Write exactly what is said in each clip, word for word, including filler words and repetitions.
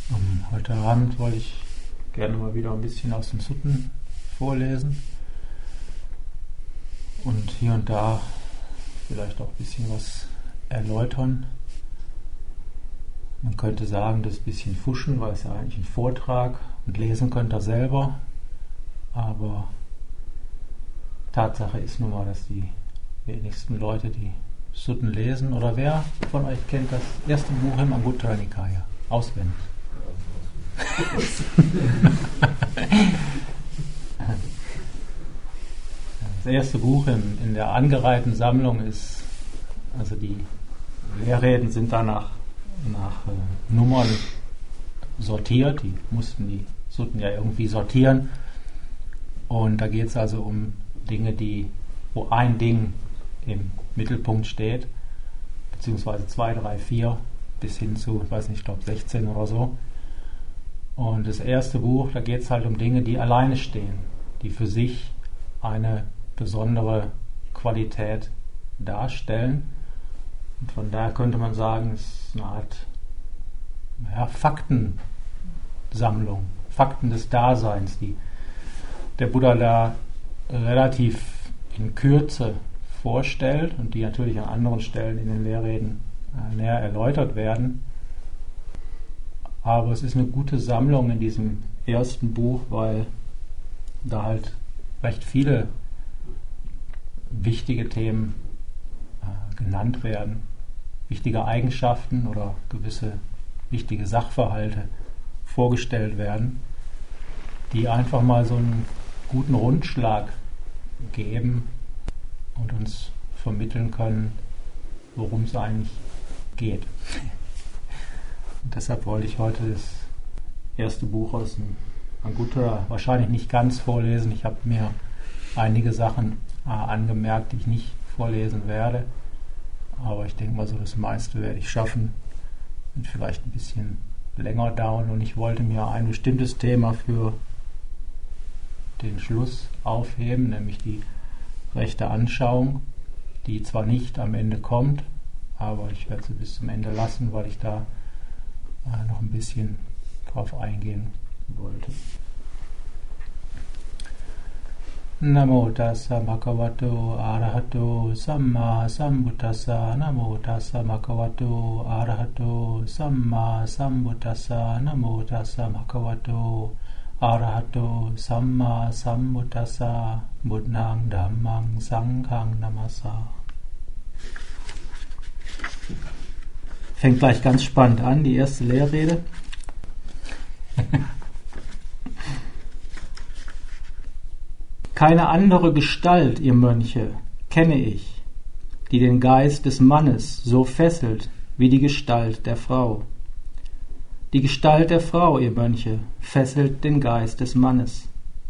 Um, heute Abend wollte ich gerne mal wieder ein bisschen aus den Sutten vorlesen und hier und da vielleicht auch ein bisschen was erläutern. Man könnte sagen, das ist ein bisschen fuschen, weil es ja eigentlich ein Vortrag und lesen könnt ihr selber, aber Tatsache ist nun mal, dass die wenigsten Leute die Sutten lesen. Oder wer von euch kennt das erste Buch im Anguttara Nikaya auswendig? Das erste Buch in, in der angereihten Sammlung ist, also die Lehrreden sind da nach, nach äh, Nummern sortiert, die mussten die Sutten ja irgendwie sortieren, und da geht es also um Dinge, die, wo ein Ding im Mittelpunkt steht, beziehungsweise zwei, drei, vier bis hin zu, ich weiß nicht, ich glaube sechzehn oder so. Und das erste Buch, da geht es halt um Dinge, die alleine stehen, die für sich eine besondere Qualität darstellen. Und von daher könnte man sagen, es ist eine Art ja, Faktensammlung, Fakten des Daseins, die der Buddha da relativ in Kürze vorstellt und die natürlich an anderen Stellen in den Lehrreden näher erläutert werden. Aber es ist eine gute Sammlung in diesem ersten Buch, weil da halt recht viele wichtige Themen äh, genannt werden, wichtige Eigenschaften oder gewisse wichtige Sachverhalte vorgestellt werden, die einfach mal so einen guten Rundschlag geben und uns vermitteln können, worum es eigentlich geht. Und deshalb wollte ich heute das erste Buch aus dem Anguttara wahrscheinlich nicht ganz vorlesen. Ich habe mir einige Sachen äh, angemerkt, die ich nicht vorlesen werde. Aber ich denke mal, so das meiste werde ich schaffen. Und vielleicht ein bisschen länger dauern. Und ich wollte mir ein bestimmtes Thema für den Schluss aufheben, nämlich die rechte Anschauung, die zwar nicht am Ende kommt, aber ich werde sie bis zum Ende lassen, weil ich da äh, noch ein bisschen drauf eingehen wollte. Namo tassa bhagavato arahato samma sambuddhassa. Namo tassa bhagavato arahato samma sambuddhassa. Namo tassa bhagavato Arahato Samma Sambuddhassa. Buddhang Dhammang Sanghang Namassa. Fängt gleich ganz spannend an, die erste Lehrrede. Keine andere Gestalt, ihr Mönche, kenne ich, die den Geist des Mannes so fesselt wie die Gestalt der Frau. Die Gestalt der Frau, ihr Mönche, fesselt den Geist des Mannes.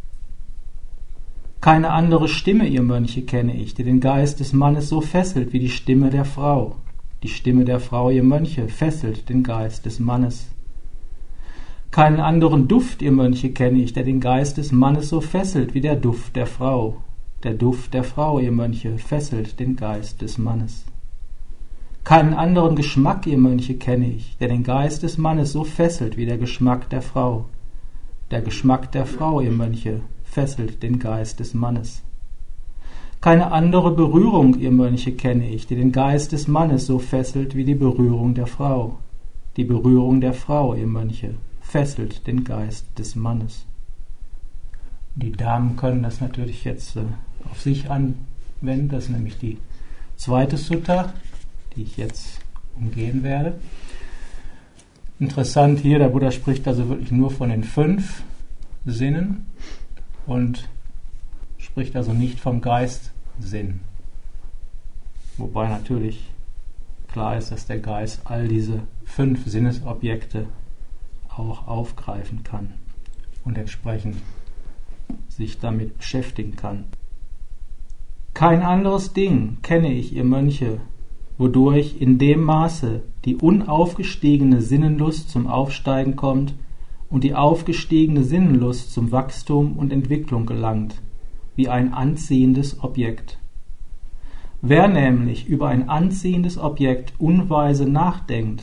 Keine andere Stimme, ihr Mönche, kenne ich, die den Geist des Mannes so fesselt wie die Stimme der Frau. Die Stimme der Frau, ihr Mönche, fesselt den Geist des Mannes. Keinen anderen Duft, ihr Mönche, kenne ich, der den Geist des Mannes so fesselt wie der Duft der Frau. Der Duft der Frau, ihr Mönche, fesselt den Geist des Mannes. Keinen anderen Geschmack, ihr Mönche, kenne ich, der den Geist des Mannes so fesselt wie der Geschmack der Frau. Der Geschmack der Frau, ihr Mönche, fesselt den Geist des Mannes. Keine andere Berührung, ihr Mönche, kenne ich, die den Geist des Mannes so fesselt wie die Berührung der Frau. Die Berührung der Frau, ihr Mönche, fesselt den Geist des Mannes. Die Damen können das natürlich jetzt äh, auf sich anwenden, das ist nämlich die zweite Sutta, die ich jetzt umgehen werde. Interessant hier, der Buddha spricht also wirklich nur von den fünf Sinnen und spricht also nicht vom Geistsinn. Wobei natürlich klar ist, dass der Geist all diese fünf Sinnesobjekte auch aufgreifen kann und entsprechend sich damit beschäftigen kann. Kein anderes Ding kenne ich, ihr Mönche, wodurch in dem Maße die unaufgestiegene Sinnenlust zum Aufsteigen kommt und die aufgestiegene Sinnenlust zum Wachstum und Entwicklung gelangt, wie ein anziehendes Objekt. Wer nämlich über ein anziehendes Objekt unweise nachdenkt,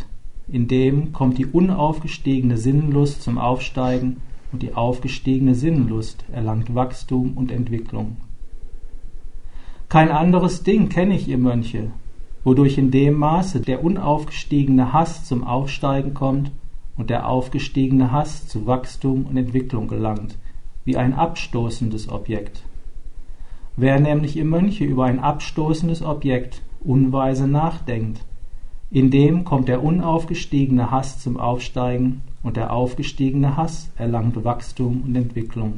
in dem kommt die unaufgestiegene Sinnenlust zum Aufsteigen und die aufgestiegene Sinnenlust erlangt Wachstum und Entwicklung. Kein anderes Ding kenne ich, ihr Mönche, wodurch in dem Maße der unaufgestiegene Hass zum Aufsteigen kommt und der aufgestiegene Hass zu Wachstum und Entwicklung gelangt, wie ein abstoßendes Objekt. Wer nämlich, ihr Mönche, über ein abstoßendes Objekt unweise nachdenkt, in dem kommt der unaufgestiegene Hass zum Aufsteigen und der aufgestiegene Hass erlangt Wachstum und Entwicklung.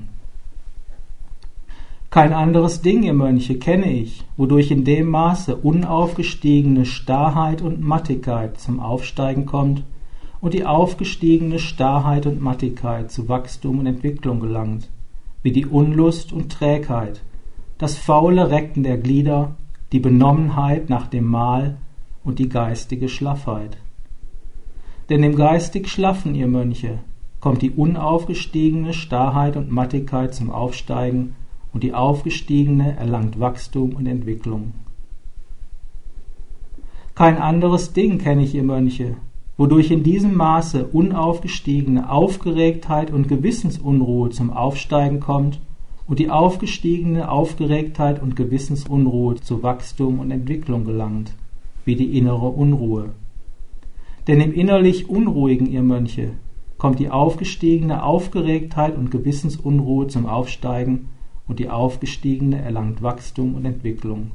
Kein anderes Ding, ihr Mönche, kenne ich, wodurch in dem Maße unaufgestiegene Starrheit und Mattigkeit zum Aufsteigen kommt und die aufgestiegene Starrheit und Mattigkeit zu Wachstum und Entwicklung gelangt, wie die Unlust und Trägheit, das faule Recken der Glieder, die Benommenheit nach dem Mahl und die geistige Schlaffheit. Denn im geistig Schlaffen, ihr Mönche, kommt die unaufgestiegene Starrheit und Mattigkeit zum Aufsteigen und die aufgestiegene erlangt Wachstum und Entwicklung. Kein anderes Ding kenne ich, ihr Mönche, wodurch in diesem Maße unaufgestiegene Aufgeregtheit und Gewissensunruhe zum Aufsteigen kommt und die aufgestiegene Aufgeregtheit und Gewissensunruhe zu Wachstum und Entwicklung gelangt, wie die innere Unruhe. Denn im innerlich Unruhigen, ihr Mönche, kommt die aufgestiegene Aufgeregtheit und Gewissensunruhe zum Aufsteigen und die aufgestiegene erlangt Wachstum und Entwicklung.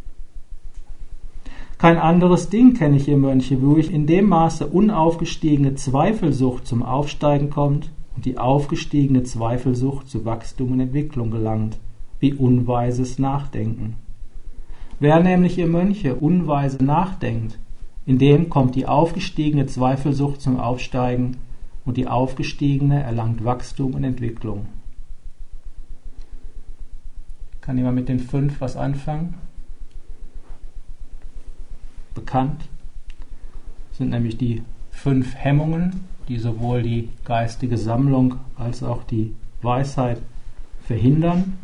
Kein anderes Ding kenne ich, ihr Mönche, wodurch in dem Maße unaufgestiegene Zweifelsucht zum Aufsteigen kommt und die aufgestiegene Zweifelsucht zu Wachstum und Entwicklung gelangt, wie unweises Nachdenken. Wer nämlich, ihr Mönche, unweise nachdenkt, in dem kommt die aufgestiegene Zweifelsucht zum Aufsteigen und die aufgestiegene erlangt Wachstum und Entwicklung. Kann jemand mit den fünf was anfangen? Bekannt sind nämlich die fünf Hemmungen, die sowohl die geistige Sammlung als auch die Weisheit verhindern.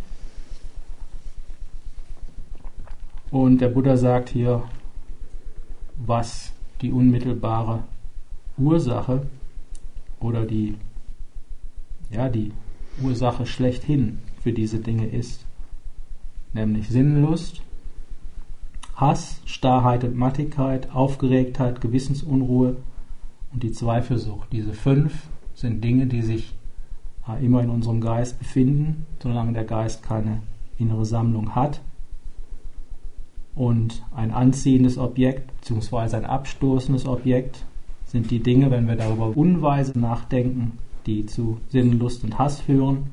Und der Buddha sagt hier, was die unmittelbare Ursache oder die, ja, die Ursache schlechthin für diese Dinge ist, nämlich Sinnenlust, Hass, Starrheit und Mattigkeit, Aufgeregtheit, Gewissensunruhe und die Zweifelsucht. Diese fünf sind Dinge, die sich immer in unserem Geist befinden, solange der Geist keine innere Sammlung hat. Und ein anziehendes Objekt bzw. ein abstoßendes Objekt sind die Dinge, wenn wir darüber unweise nachdenken, die zu Sinnenlust und Hass führen.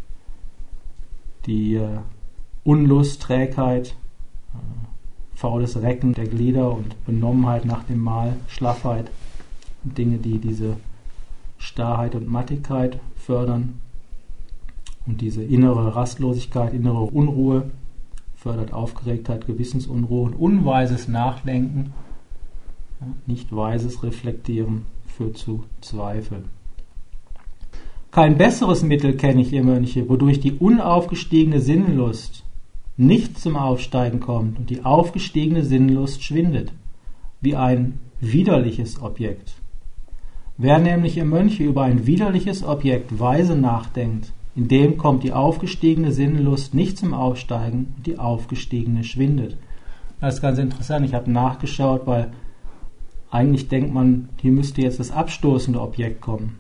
Die äh, Unlust, Trägheit, äh, faules Recken der Glieder und Benommenheit nach dem Mahl, Schlaffheit, Dinge, die diese Starrheit und Mattigkeit fördern. Und diese innere Rastlosigkeit, innere Unruhe fördert Aufgeregtheit, Gewissensunruhe und unweises Nachdenken, nicht weises Reflektieren führt zu Zweifel. Kein besseres Mittel kenne ich, ihr Mönche, wodurch die unaufgestiegene Sinnenlust nicht zum Aufsteigen kommt und die aufgestiegene Sinnenlust schwindet, wie ein widerliches Objekt. Wer nämlich, ihr Mönche, über ein widerliches Objekt weise nachdenkt, in dem kommt die aufgestiegene Sinnenlust nicht zum Aufsteigen und die aufgestiegene schwindet. Das ist ganz interessant. Ich habe nachgeschaut, weil eigentlich denkt man, hier müsste jetzt das abstoßende Objekt kommen.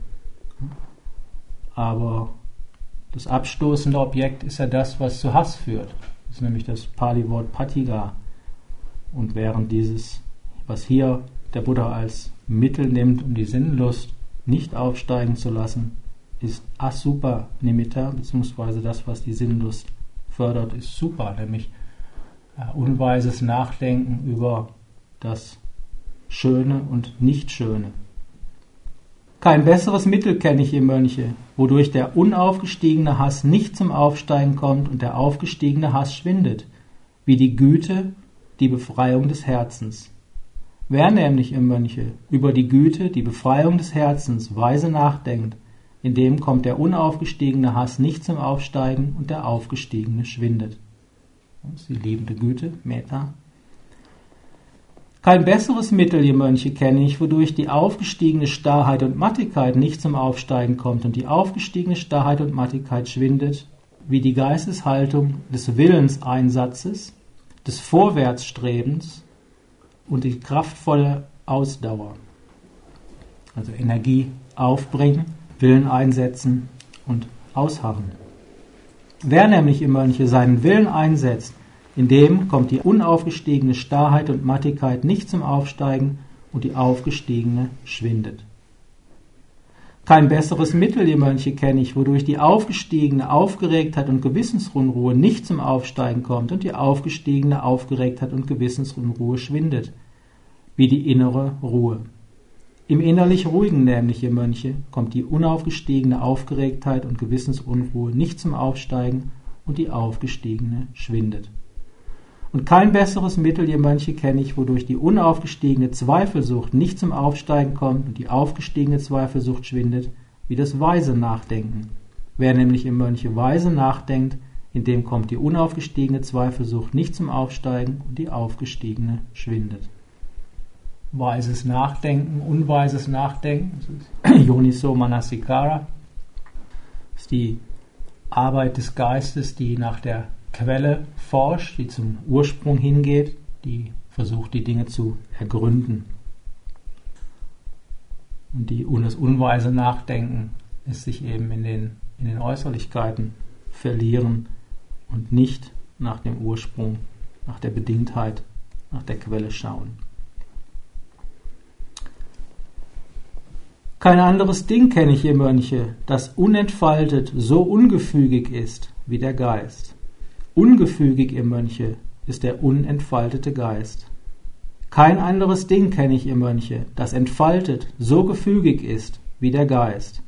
Aber das abstoßende Objekt ist ja das, was zu Hass führt. Das ist nämlich das Pali-Wort Patiga. Und während dieses, was hier der Buddha als Mittel nimmt, um die Sinnenlust nicht aufsteigen zu lassen, ist Asupa Nimitta, beziehungsweise das, was die Sinnenlust fördert, ist Super, nämlich äh, unweises Nachdenken über das Schöne und Nichtschöne. Kein besseres Mittel kenne ich, ihr Mönche, wodurch der unaufgestiegene Hass nicht zum Aufsteigen kommt und der aufgestiegene Hass schwindet, wie die Güte, die Befreiung des Herzens. Wer nämlich, ihr Mönche, über die Güte, die Befreiung des Herzens weise nachdenkt, in dem kommt der unaufgestiegene Hass nicht zum Aufsteigen und der aufgestiegene schwindet. Das ist die liebende Güte, Metta. Kein besseres Mittel, ihr Mönche, kenne ich, wodurch die aufgestiegene Starrheit und Mattigkeit nicht zum Aufsteigen kommt und die aufgestiegene Starrheit und Mattigkeit schwindet, wie die Geisteshaltung des Willenseinsatzes, des Vorwärtsstrebens und die kraftvolle Ausdauer. Also Energie aufbringen, Willen einsetzen und ausharren. Wer nämlich, ihr Mönche, seinen Willen einsetzt, in dem kommt die unaufgestiegene Starrheit und Mattigkeit nicht zum Aufsteigen und die aufgestiegene schwindet. Kein besseres Mittel, ihr Mönche, kenne ich, wodurch die aufgestiegene Aufgeregtheit und Gewissensunruhe nicht zum Aufsteigen kommt und die aufgestiegene Aufgeregtheit und Gewissensunruhe schwindet, wie die innere Ruhe. Im innerlich Ruhigen nämlich, ihr Mönche, kommt die unaufgestiegene Aufgeregtheit und Gewissensunruhe nicht zum Aufsteigen und die aufgestiegene schwindet. Und kein besseres Mittel, ihr Mönche, kenne ich, wodurch die unaufgestiegene Zweifelsucht nicht zum Aufsteigen kommt und die aufgestiegene Zweifelsucht schwindet, wie das weise Nachdenken. Wer nämlich, ihr Mönche, weise nachdenkt, in dem kommt die unaufgestiegene Zweifelsucht nicht zum Aufsteigen und die aufgestiegene schwindet. Weises Nachdenken, unweises Nachdenken, das ist Yoniso Manasikara, das ist die Arbeit des Geistes, die nach der Quelle forscht, die zum Ursprung hingeht, die versucht, die Dinge zu ergründen. Und die, das unweise Nachdenken ist sich eben in den, in den Äußerlichkeiten verlieren und nicht nach dem Ursprung, nach der Bedingtheit, nach der Quelle schauen. Kein anderes Ding kenne ich, ihr Mönche, das unentfaltet so ungefügig ist wie der Geist. Ungefügig, ihr Mönche, ist der unentfaltete Geist. Kein anderes Ding kenne ich, ihr Mönche, das entfaltet so gefügig ist wie der Geist.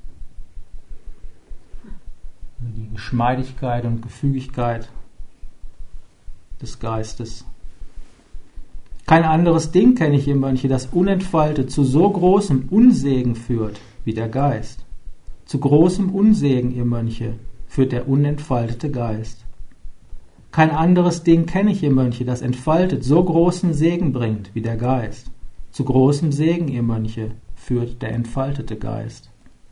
Die Geschmeidigkeit und Gefügigkeit des Geistes. Kein anderes Ding kenne ich, ihr Mönche, das unentfaltet zu so großem Unsegen führt wie der Geist. Zu großem Unsegen, ihr Mönche, führt der unentfaltete Geist. Kein anderes Ding kenne ich, ihr Mönche, das entfaltet so großen Segen bringt wie der Geist. Zu großem Segen, ihr Mönche, führt der entfaltete Geist.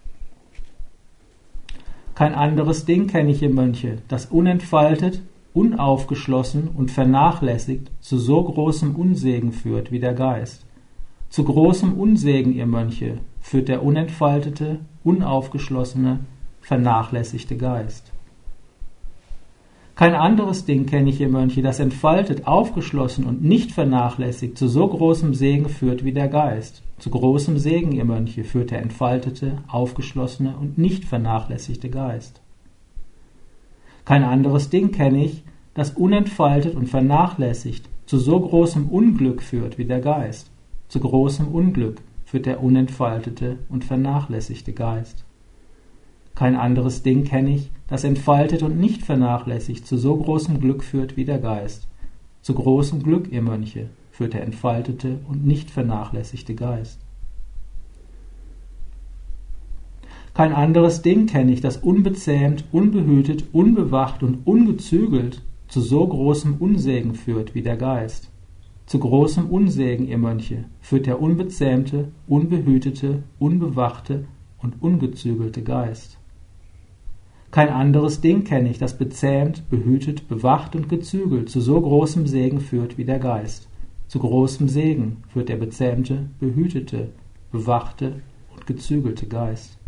Kein anderes Ding kenne ich, ihr Mönche, das unentfaltet, unaufgeschlossen und vernachlässigt zu so großem Unsegen führt wie der Geist. Zu großem Unsegen, ihr Mönche, führt der unentfaltete, unaufgeschlossene, vernachlässigte Geist. Kein anderes Ding kenne ich, ihr Mönche, das entfaltet, aufgeschlossen und nicht vernachlässigt zu so großem Segen führt wie der Geist. Zu großem Segen, ihr Mönche, führt der entfaltete, aufgeschlossene und nicht vernachlässigte Geist. Kein anderes Ding kenne ich, das unentfaltet und vernachlässigt zu so großem Unglück führt wie der Geist. Zu großem Unglück führt der unentfaltete und vernachlässigte Geist. Kein anderes Ding kenne ich, das entfaltet und nicht vernachlässigt zu so großem Glück führt wie der Geist. Zu großem Glück, ihr Mönche, führt der entfaltete und nicht vernachlässigte Geist. Kein anderes Ding kenne ich, das unbezähmt, unbehütet, unbewacht und ungezügelt zu so großem Unsegen führt wie der Geist. Zu großem Unsegen, ihr Mönche, führt der unbezähmte, unbehütete, unbewachte und ungezügelte Geist. Kein anderes Ding kenne ich, das bezähmt, behütet, bewacht und gezügelt zu so großem Segen führt wie der Geist. Zu großem Segen führt der bezähmte, behütete, bewachte und gezügelte Geist.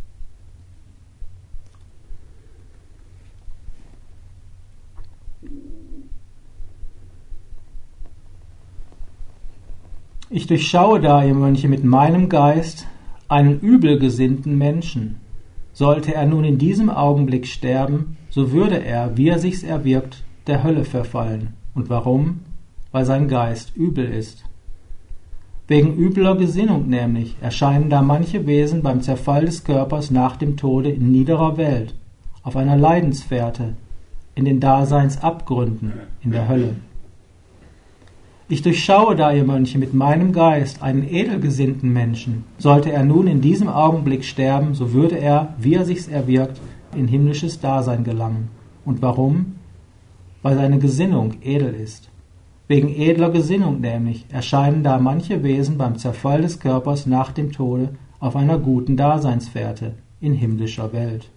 Ich durchschaue da, ihr Mönche, mit meinem Geist einen übelgesinnten Menschen. Sollte er nun in diesem Augenblick sterben, so würde er, wie er sich's erwirkt, der Hölle verfallen. Und warum? Weil sein Geist übel ist. Wegen übler Gesinnung nämlich erscheinen da manche Wesen beim Zerfall des Körpers nach dem Tode in niederer Welt, auf einer Leidensfährte, in den Daseinsabgründen, in der Hölle. Ich durchschaue da, ihr Mönche, mit meinem Geist einen edelgesinnten Menschen. Sollte er nun in diesem Augenblick sterben, so würde er, wie er sich's erwirkt, in himmlisches Dasein gelangen. Und warum? Weil seine Gesinnung edel ist. Wegen edler Gesinnung nämlich erscheinen da manche Wesen beim Zerfall des Körpers nach dem Tode auf einer guten Daseinsfährte in himmlischer Welt.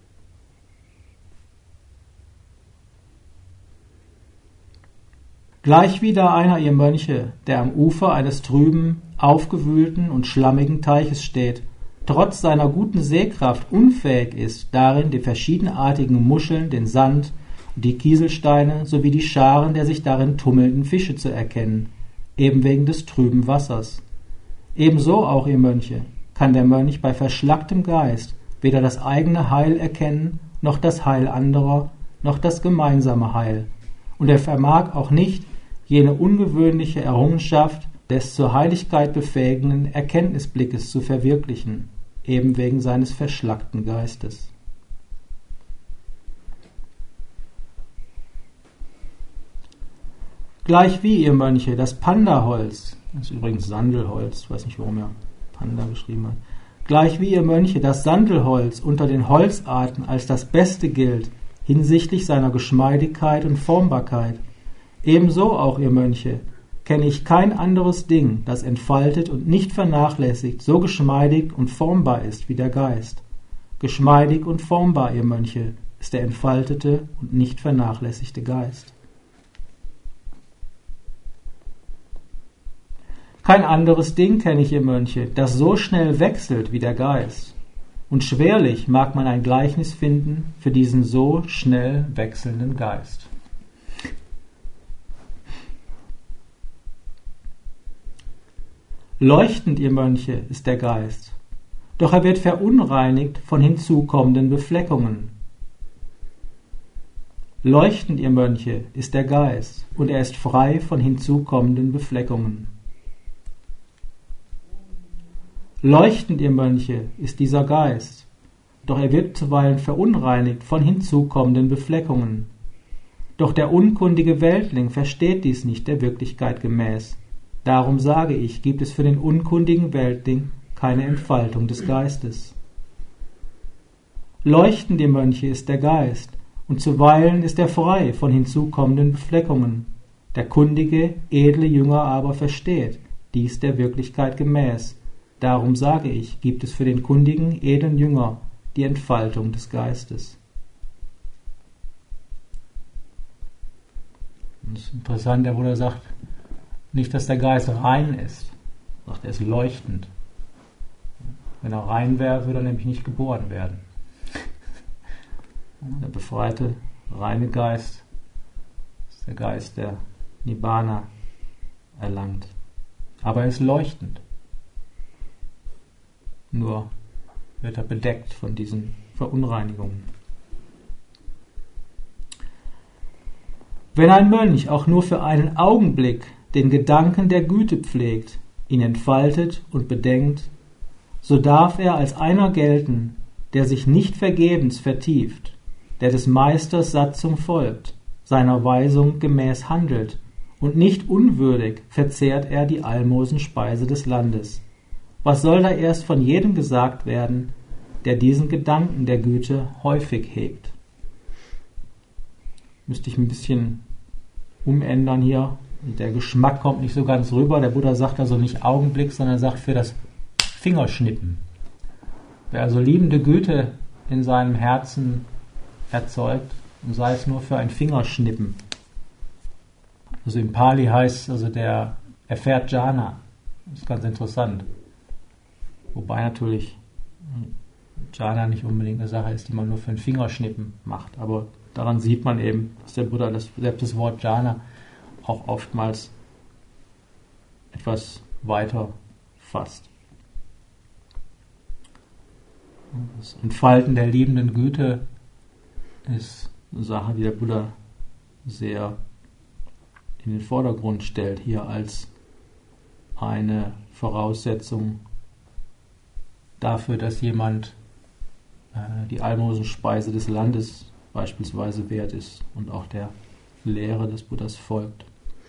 Gleichwie da einer ihr Mönche, der am Ufer eines trüben, aufgewühlten und schlammigen Teiches steht, trotz seiner guten Sehkraft unfähig ist, darin die verschiedenartigen Muscheln, den Sand und die Kieselsteine sowie die Scharen der sich darin tummelnden Fische zu erkennen, eben wegen des trüben Wassers. Ebenso auch, ihr Mönche, kann der Mönch bei verschlacktem Geist weder das eigene Heil erkennen, noch das Heil anderer, noch das gemeinsame Heil, und er vermag auch nicht, jene ungewöhnliche Errungenschaft des zur Heiligkeit befähigenden Erkenntnisblickes zu verwirklichen, eben wegen seines verschlackten Geistes. Gleichwie, ihr Mönche, das Pandaholz, das ist übrigens Sandelholz, ich weiß nicht, warum er Panda geschrieben hat, gleichwie, ihr Mönche, das Sandelholz unter den Holzarten als das Beste gilt, hinsichtlich seiner Geschmeidigkeit und Formbarkeit, ebenso auch, ihr Mönche, kenne ich kein anderes Ding, das entfaltet und nicht vernachlässigt, so geschmeidig und formbar ist wie der Geist. Geschmeidig und formbar, ihr Mönche, ist der entfaltete und nicht vernachlässigte Geist. Kein anderes Ding kenne ich, ihr Mönche, das so schnell wechselt wie der Geist. Und schwerlich mag man ein Gleichnis finden für diesen so schnell wechselnden Geist. Leuchtend, ihr Mönche, ist der Geist, doch er wird verunreinigt von hinzukommenden Befleckungen. Leuchtend, ihr Mönche, ist der Geist, und er ist frei von hinzukommenden Befleckungen. Leuchtend, ihr Mönche, ist dieser Geist, doch er wird zuweilen verunreinigt von hinzukommenden Befleckungen. Doch der unkundige Weltling versteht dies nicht der Wirklichkeit gemäß. Darum sage ich, gibt es für den unkundigen Weltling keine Entfaltung des Geistes. Leuchtend, ihr Mönche, ist der Geist, und zuweilen ist er frei von hinzukommenden Befleckungen. Der kundige, edle Jünger aber versteht dies der Wirklichkeit gemäß. Darum sage ich, gibt es für den kundigen, edlen Jünger die Entfaltung des Geistes. Das ist interessant, der Bruder sagt, nicht, dass der Geist rein ist. Er sagt, er ist leuchtend. Wenn er rein wäre, würde er nämlich nicht geboren werden. Der befreite, reine Geist ist der Geist, der Nibbana erlangt. Aber er ist leuchtend. Nur wird er bedeckt von diesen Verunreinigungen. Wenn ein Mönch auch nur für einen Augenblick den Gedanken der Güte pflegt, ihn entfaltet und bedenkt, so darf er als einer gelten, der sich nicht vergebens vertieft, der des Meisters Satzung folgt, seiner Weisung gemäß handelt, und nicht unwürdig verzehrt er die Almosenspeise des Landes. Was soll da erst von jedem gesagt werden, der diesen Gedanken der Güte häufig hegt? Müsste ich ein bisschen umändern hier. Der Geschmack kommt nicht so ganz rüber. Der Buddha sagt also nicht Augenblick, sondern sagt für das Fingerschnippen. Wer also liebende Güte in seinem Herzen erzeugt, und sei es nur für ein Fingerschnippen. Also im Pali heißt also der erfährt Jhana. Das ist ganz interessant. Wobei natürlich Jhana nicht unbedingt eine Sache ist, die man nur für ein Fingerschnippen macht. Aber daran sieht man eben, dass der Buddha das, selbst das Wort Jhana auch oftmals etwas weiter fasst. Das Entfalten der liebenden Güte ist eine Sache, die der Buddha sehr in den Vordergrund stellt, hier als eine Voraussetzung dafür, dass jemand äh, die Almosenspeise des Landes beispielsweise wert ist und auch der Lehre des Buddhas folgt.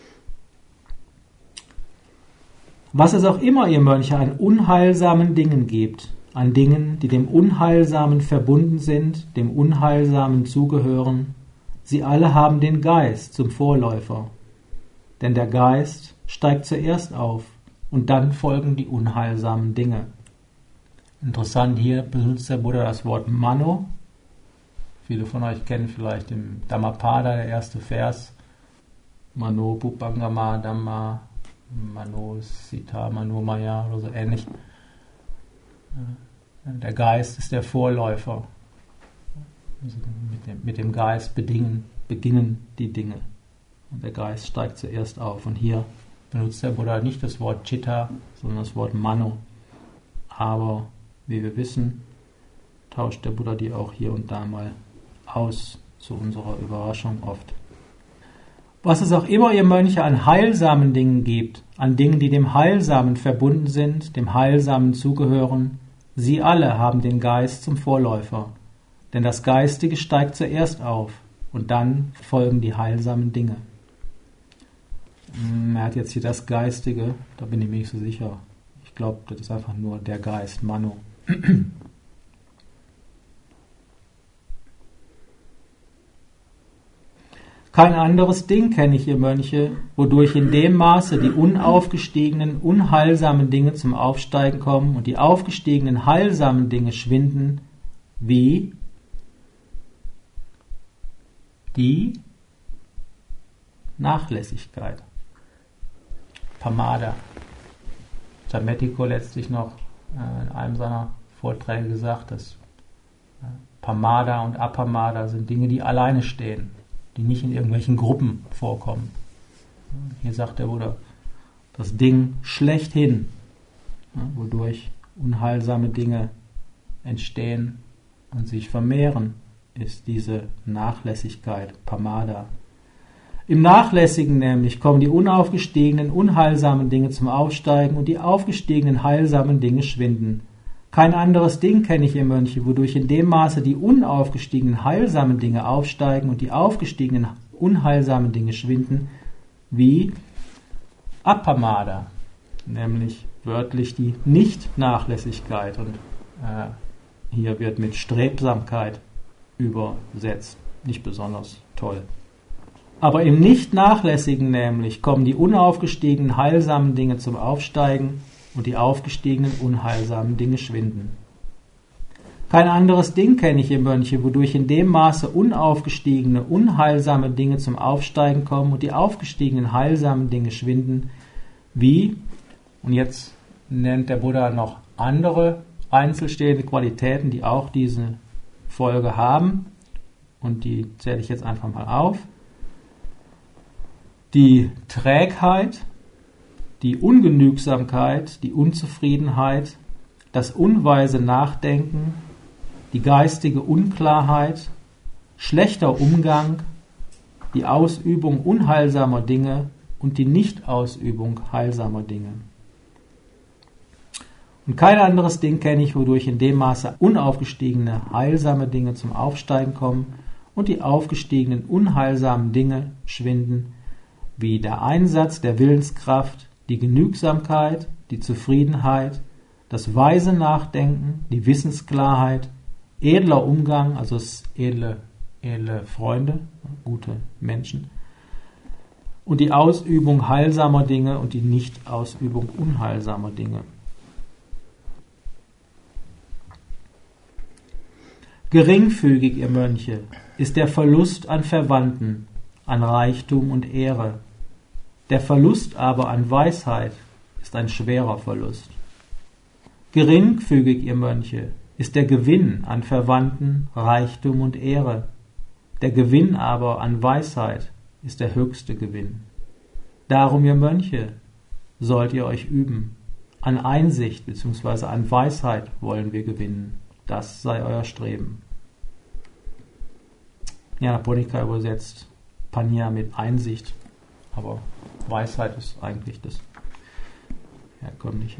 Was es auch immer, ihr Mönche, an unheilsamen Dingen gibt, an Dingen, die dem Unheilsamen verbunden sind, dem Unheilsamen zugehören, sie alle haben den Geist zum Vorläufer. denn der Geist steigt zuerst auf und dann folgen die unheilsamen Dinge. Interessant, hier benutzt der Buddha das Wort Mano. Viele von euch kennen vielleicht im Dhammapada, der erste Vers. Mano Pupangama Dhamma, Mano Sita, Mano Maya oder so ähnlich. Der Geist ist der Vorläufer. Also mit, dem, mit dem Geist bedingen, beginnen die Dinge. Und der Geist steigt zuerst auf. Und hier benutzt der Buddha nicht das Wort Chitta, sondern das Wort Mano. Aber wie wir wissen, tauscht der Buddha die auch hier und da mal aus, zu unserer Überraschung oft. Was es auch immer ihr Mönche an heilsamen Dingen gibt, an Dingen, die dem Heilsamen verbunden sind, dem Heilsamen zugehören, sie alle haben den Geist zum Vorläufer. Denn das Geistige steigt zuerst auf und dann folgen die heilsamen Dinge. Er hat jetzt hier das Geistige, da bin ich mir nicht so sicher. Ich glaube, das ist einfach nur der Geist, Mano. Kein anderes Ding kenne ich, ihr Mönche, wodurch in dem Maße die unaufgestiegenen, unheilsamen Dinge zum Aufsteigen kommen und die aufgestiegenen, heilsamen Dinge schwinden, wie die Nachlässigkeit. Pamada. Jametico letztlich noch äh, in einem seiner Vorträge gesagt, dass äh, Pamada und Apamada sind Dinge, die alleine stehen, die nicht in irgendwelchen Gruppen vorkommen. Hier sagt der Buddha, das Ding schlechthin, ja, wodurch unheilsame Dinge entstehen und sich vermehren, ist diese Nachlässigkeit, Pamada. Im Nachlässigen nämlich kommen die unaufgestiegenen, unheilsamen Dinge zum Aufsteigen und die aufgestiegenen, heilsamen Dinge schwinden. Kein anderes Ding kenne ich, ihr Mönche, wodurch in dem Maße die unaufgestiegenen, heilsamen Dinge aufsteigen und die aufgestiegenen, unheilsamen Dinge schwinden, wie Apamada, nämlich wörtlich die Nicht-Nachlässigkeit. Und äh, hier wird mit Strebsamkeit übersetzt. Nicht besonders toll. Aber im Nicht-Nachlässigen nämlich kommen die unaufgestiegenen, heilsamen Dinge zum Aufsteigen und die aufgestiegenen, unheilsamen Dinge schwinden. Kein anderes Ding kenne ich, ihr Mönche, wodurch in dem Maße unaufgestiegene, unheilsame Dinge zum Aufsteigen kommen und die aufgestiegenen, heilsamen Dinge schwinden, wie, und jetzt nennt der Buddha noch andere einzelstehende Qualitäten, die auch diese Folge haben, und die zähle ich jetzt einfach mal auf. Die Trägheit, die Ungenügsamkeit, die Unzufriedenheit, das unweise Nachdenken, die geistige Unklarheit, schlechter Umgang, die Ausübung unheilsamer Dinge und die Nichtausübung heilsamer Dinge. Und kein anderes Ding kenne ich, wodurch in dem Maße unaufgestiegene, heilsame Dinge zum Aufsteigen kommen und die aufgestiegenen, unheilsamen Dinge schwinden, wie der Einsatz der Willenskraft, die Genügsamkeit, die Zufriedenheit, das weise Nachdenken, die Wissensklarheit, edler Umgang, also edle, edle Freunde, gute Menschen, und die Ausübung heilsamer Dinge und die Nichtausübung unheilsamer Dinge. Geringfügig, ihr Mönche, ist der Verlust an Verwandten, an Reichtum und Ehre. Der Verlust aber an Weisheit ist ein schwerer Verlust. Geringfügig, ihr Mönche, ist der Gewinn an Verwandten, Reichtum und Ehre. Der Gewinn aber an Weisheit ist der höchste Gewinn. Darum, ihr Mönche, sollt ihr euch üben. An Einsicht bzw. an Weisheit wollen wir gewinnen. Das sei euer Streben. Nyanaponika übersetzt Panya mit Einsicht, aber Weisheit ist eigentlich das Herkömmliche.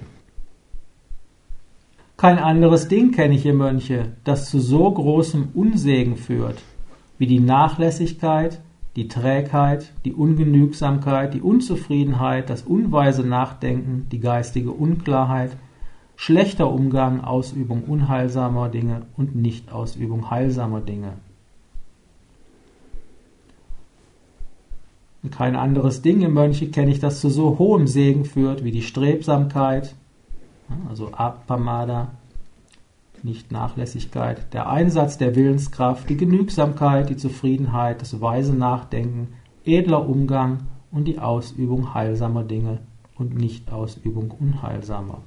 Kein anderes Ding kenne ich, ihr Mönche, das zu so großem Unsegen führt, wie die Nachlässigkeit, die Trägheit, die Ungenügsamkeit, die Unzufriedenheit, das unweise Nachdenken, die geistige Unklarheit, schlechter Umgang, Ausübung unheilsamer Dinge und Nichtausübung heilsamer Dinge. Und kein anderes Ding im Mönche kenne ich, das zu so hohem Segen führt, wie die Strebsamkeit, also Apamada, nicht Nachlässigkeit, der Einsatz der Willenskraft, die Genügsamkeit, die Zufriedenheit, das weise Nachdenken, edler Umgang und die Ausübung heilsamer Dinge und Nicht-Ausübung unheilsamer.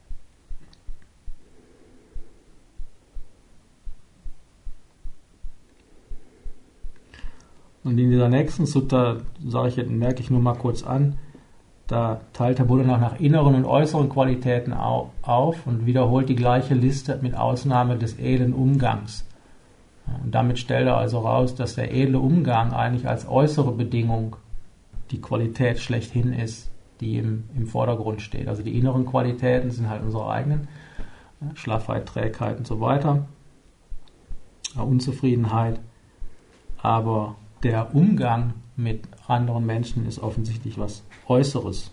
Und in dieser nächsten Sutta, sage ich, merke ich nur mal kurz an, da teilt der Buddha noch nach inneren und äußeren Qualitäten auf und wiederholt die gleiche Liste mit Ausnahme des edlen Umgangs. Und damit stellt er also raus, dass der edle Umgang eigentlich als äußere Bedingung die Qualität schlechthin ist, die im, im Vordergrund steht. Also die inneren Qualitäten sind halt unsere eigenen, Schlaffheit, Trägheit und so weiter, Unzufriedenheit, aber der Umgang mit anderen Menschen ist offensichtlich was Äußeres.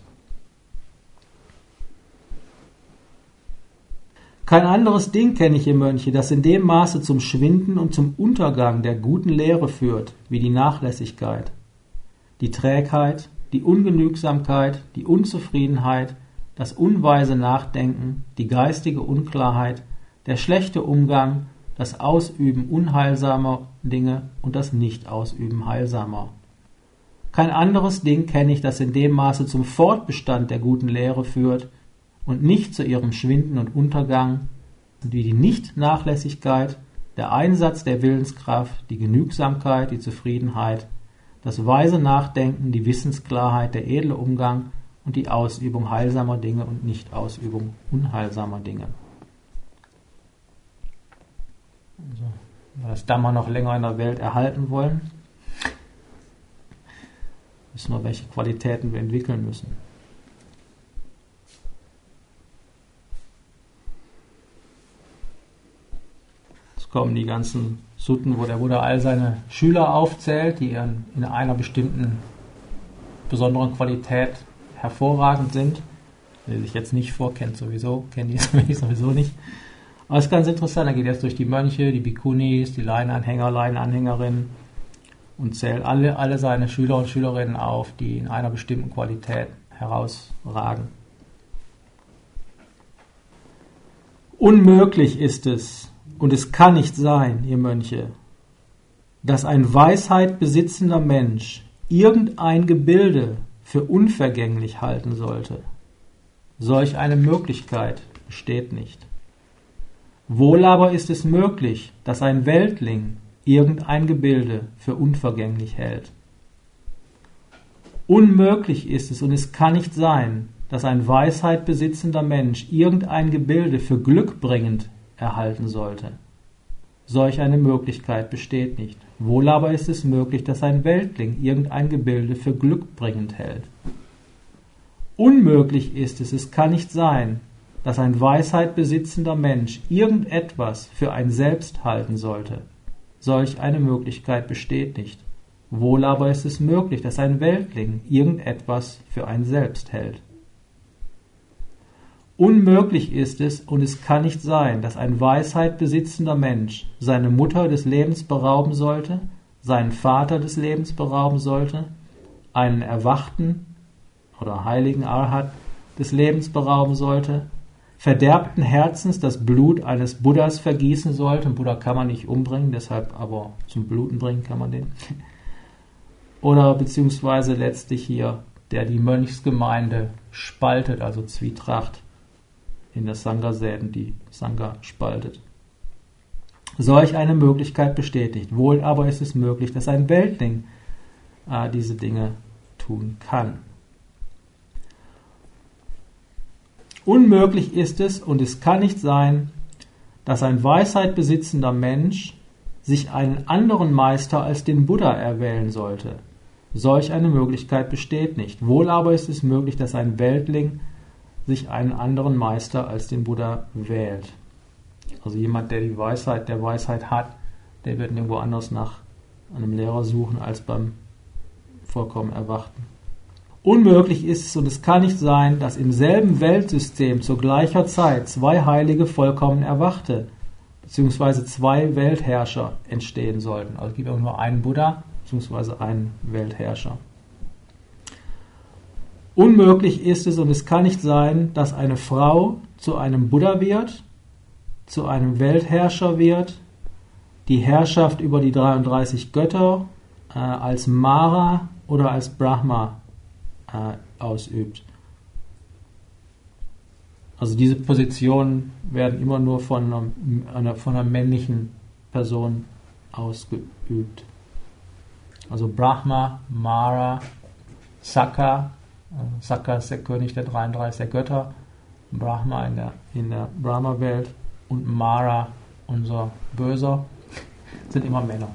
Kein anderes Ding kenne ich, ihr Mönche, das in dem Maße zum Schwinden und zum Untergang der guten Lehre führt, wie die Nachlässigkeit, die Trägheit, die Ungenügsamkeit, die Unzufriedenheit, das unweise Nachdenken, die geistige Unklarheit, der schlechte Umgang, das Ausüben unheilsamer Dinge und das Nicht-Ausüben heilsamer. Kein anderes Ding kenne ich, das in dem Maße zum Fortbestand der guten Lehre führt und nicht zu ihrem Schwinden und Untergang, wie die Nicht-Nachlässigkeit, der Einsatz der Willenskraft, die Genügsamkeit, die Zufriedenheit, das weise Nachdenken, die Wissensklarheit, der edle Umgang und die Ausübung heilsamer Dinge und Nicht-Ausübung unheilsamer Dinge. Also, wenn wir das Dhamma noch länger in der Welt erhalten wollen, wissen wir, welche Qualitäten wir entwickeln müssen. Jetzt kommen die ganzen Sutten, wo der Buddha all seine Schüler aufzählt, die in einer bestimmten besonderen Qualität hervorragend sind. Wer sich jetzt nicht vorkennt, sowieso, kennen die sowieso nicht. Aber es ist ganz interessant, er geht jetzt durch die Mönche, die Bhikkhunis, die Laienanhänger, Laienanhängerinnen und zählt alle, alle seine Schüler und Schülerinnen auf, die in einer bestimmten Qualität herausragen. Unmöglich ist es, und es kann nicht sein, ihr Mönche, dass ein Weisheit besitzender Mensch irgendein Gebilde für unvergänglich halten sollte. Solch eine Möglichkeit besteht nicht. Wohl aber ist es möglich, dass ein Weltling irgendein Gebilde für unvergänglich hält. Unmöglich ist es, und es kann nicht sein, dass ein Weisheit besitzender Mensch irgendein Gebilde für glückbringend erhalten sollte. Solch eine Möglichkeit besteht nicht. Wohl aber ist es möglich, dass ein Weltling irgendein Gebilde für glückbringend hält. Unmöglich ist es, es kann nicht sein, dass ein Weisheit besitzender Mensch irgendetwas für ein Selbst halten sollte. Solch eine Möglichkeit besteht nicht. Wohl aber ist es möglich, dass ein Weltling irgendetwas für ein Selbst hält. Unmöglich ist es, und es kann nicht sein, dass ein Weisheit besitzender Mensch seine Mutter des Lebens berauben sollte, seinen Vater des Lebens berauben sollte, einen erwachten oder heiligen Arhat des Lebens berauben sollte, verderbten Herzens das Blut eines Buddhas vergießen sollte. Ein Buddha kann man nicht umbringen, deshalb aber zum Bluten bringen kann man den. Oder beziehungsweise letztlich hier, der die Mönchsgemeinde spaltet, also Zwietracht in der Sangha säten, die Sangha spaltet. Solch eine Möglichkeit besteht nicht. Wohl aber ist es möglich, dass ein Weltling äh, diese Dinge tun kann. Unmöglich ist es, und es kann nicht sein, dass ein Weisheit besitzender Mensch sich einen anderen Meister als den Buddha erwählen sollte. Solch eine Möglichkeit besteht nicht. Wohl aber ist es möglich, dass ein Weltling sich einen anderen Meister als den Buddha wählt. Also jemand, der die Weisheit der Weisheit hat, der wird nirgendwo anders nach einem Lehrer suchen als beim vollkommen Erwachten. Unmöglich ist es, und es kann nicht sein, dass im selben Weltsystem zu gleicher Zeit zwei heilige, vollkommen Erwachte, beziehungsweise zwei Weltherrscher entstehen sollten. Also es gibt auch nur einen Buddha, beziehungsweise einen Weltherrscher. Unmöglich ist es und es kann nicht sein, dass eine Frau zu einem Buddha wird, zu einem Weltherrscher wird, die Herrschaft über die dreiunddreißig Götter äh, als Mara oder als Brahma äh, ausübt. Also diese Positionen werden immer nur von einer, einer, von einer männlichen Person ausgeübt. Also Brahma, Mara, Sakka, Sakka ist der König der dreiunddreißig Götter, Brahma in der, in der Brahma-Welt und Mara, unser Böser, sind immer Männer.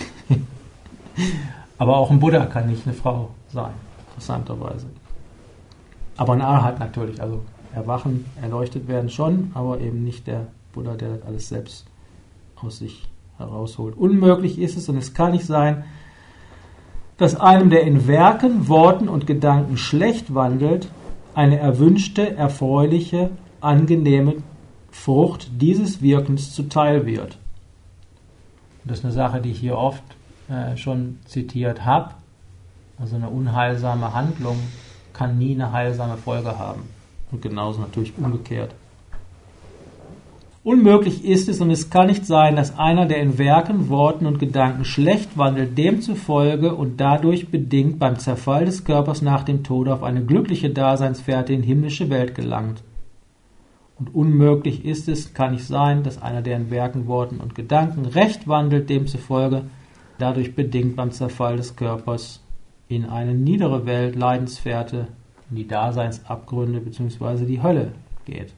Aber auch ein Buddha kann nicht eine Frau sein, interessanterweise. Aber ein Arhat natürlich, also erwachen, erleuchtet werden schon, aber eben nicht der Buddha, der das alles selbst aus sich herausholt. Unmöglich ist es und es kann nicht sein, dass einem, der in Werken, Worten und Gedanken schlecht wandelt, eine erwünschte, erfreuliche, angenehme Frucht dieses Wirkens zuteil wird. Das ist eine Sache, die ich hier oft äh, schon zitiert habe. Also eine unheilsame Handlung kann nie eine heilsame Folge haben. Und genauso natürlich umgekehrt. Unmöglich ist es und es kann nicht sein, dass einer, der in Werken, Worten und Gedanken schlecht wandelt, demzufolge und dadurch bedingt beim Zerfall des Körpers nach dem Tode auf eine glückliche Daseinsfährte in himmlische Welt gelangt. Und unmöglich ist es, kann nicht sein, dass einer, der in Werken, Worten und Gedanken recht wandelt, demzufolge dadurch bedingt beim Zerfall des Körpers in eine niedere Welt, Leidensfährte, in die Daseinsabgründe bzw. die Hölle geht.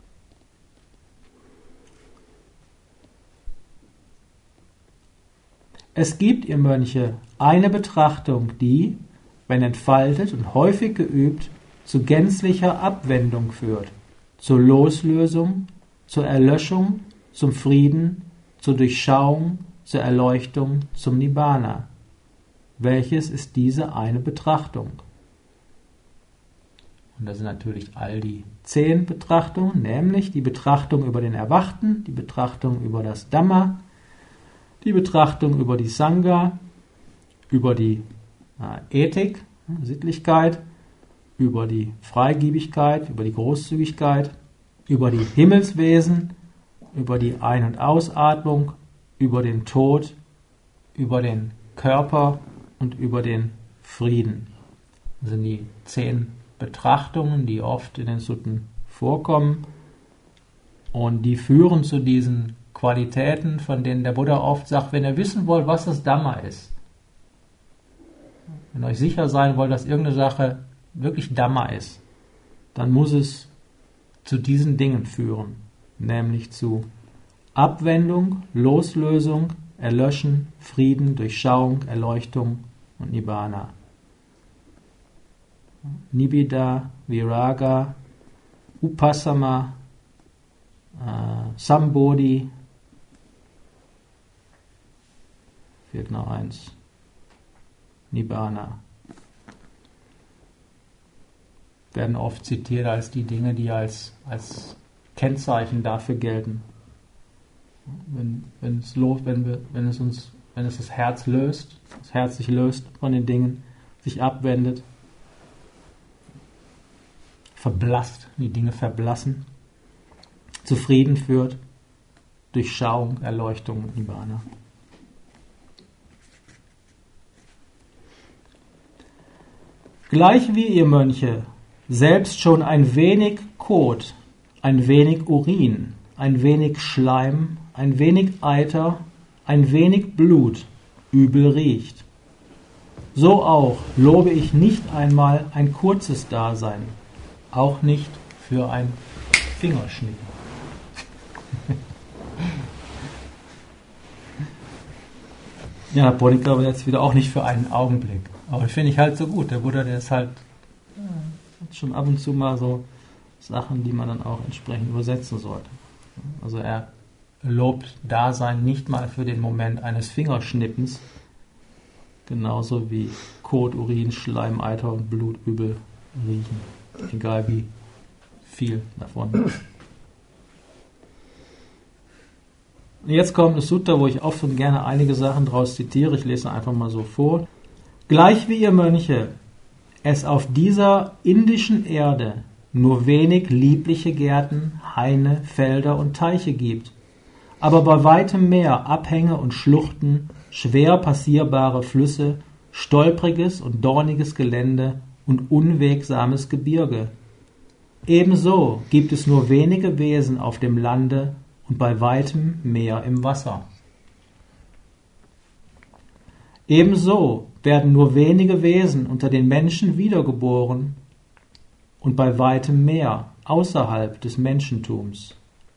Es gibt, ihr Mönche, eine Betrachtung, die, wenn entfaltet und häufig geübt, zu gänzlicher Abwendung führt, zur Loslösung, zur Erlöschung, zum Frieden, zur Durchschauung, zur Erleuchtung, zum Nibbana. Welches ist diese eine Betrachtung? Und das sind natürlich all die zehn Betrachtungen, nämlich die Betrachtung über den Erwachten, die Betrachtung über das Dhamma, die Betrachtung über die Sangha, über die äh, Ethik, Sittlichkeit, über die Freigebigkeit, über die Großzügigkeit, über die Himmelswesen, über die Ein- und Ausatmung, über den Tod, über den Körper und über den Frieden. Das sind die zehn Betrachtungen, die oft in den Sutten vorkommen und die führen zu diesen Qualitäten, von denen der Buddha oft sagt, wenn ihr wissen wollt, was das Dhamma ist, wenn ihr euch sicher sein wollt, dass irgendeine Sache wirklich Dhamma ist, dann muss es zu diesen Dingen führen, nämlich zu Abwendung, Loslösung, Erlöschen, Frieden, Durchschauung, Erleuchtung und Nibbana. Nibbida, Viraga, Upasama, äh, Sambodhi, fehlt noch eins, Nibbana. Werden oft zitiert als die Dinge, die als, als Kennzeichen dafür gelten. Wenn, wenn, es los, wenn, wir, wenn, es uns, wenn es das Herz löst, das Herz sich löst von den Dingen, sich abwendet, verblasst, die Dinge verblassen, zufrieden führt, Durchschauung, Erleuchtung und Nibbana. Gleich wie ihr Mönche selbst schon ein wenig Kot, ein wenig Urin, ein wenig Schleim, ein wenig Eiter, ein wenig Blut übel riecht, so auch lobe ich nicht einmal ein kurzes Dasein, auch nicht für ein Fingerschnitt. Ja, Bodhika aber jetzt wieder auch nicht für einen Augenblick. Aber das finde ich halt so gut. Der Buddha, der ist halt ja, hat schon ab und zu mal so Sachen, die man dann auch entsprechend übersetzen sollte. Also er lobt Dasein nicht mal für den Moment eines Fingerschnippens, genauso wie Kot, Urin, Schleim, Eiter und Blut übel riechen. Egal wie viel davon. Und jetzt kommt eine Sutta, wo ich oft und gerne einige Sachen draus zitiere. Ich lese einfach mal so vor. Gleich wie ihr Mönche es auf dieser indischen Erde nur wenig liebliche Gärten, Haine, Felder und Teiche gibt, aber bei weitem mehr Abhänge und Schluchten, schwer passierbare Flüsse, stolpriges und dorniges Gelände und unwegsames Gebirge. Ebenso gibt es nur wenige Wesen auf dem Lande und bei weitem mehr im Wasser. Ebenso werden nur wenige Wesen unter den Menschen wiedergeboren und bei weitem mehr außerhalb des Menschentums.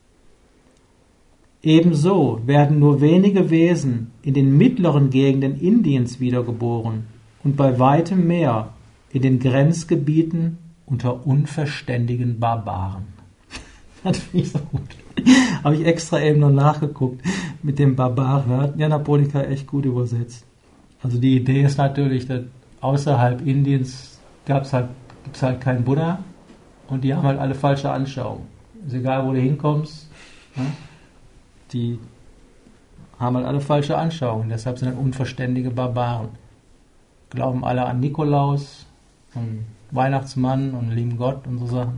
Ebenso werden nur wenige Wesen in den mittleren Gegenden Indiens wiedergeboren und bei weitem mehr in den Grenzgebieten unter unverständigen Barbaren. Das finde ich so gut. Habe ich extra eben noch nachgeguckt mit dem Barbaren. Hat Jana Ponika echt gut übersetzt. Also die Idee ist natürlich, dass außerhalb Indiens gab's halt, gibt's halt keinen Buddha und die haben halt alle falsche Anschauungen. Ist egal, wo du hinkommst, ne? Die haben halt alle falsche Anschauungen, deshalb sind halt unverständige Barbaren. Glauben alle an Nikolaus und Weihnachtsmann und lieben Gott und so Sachen.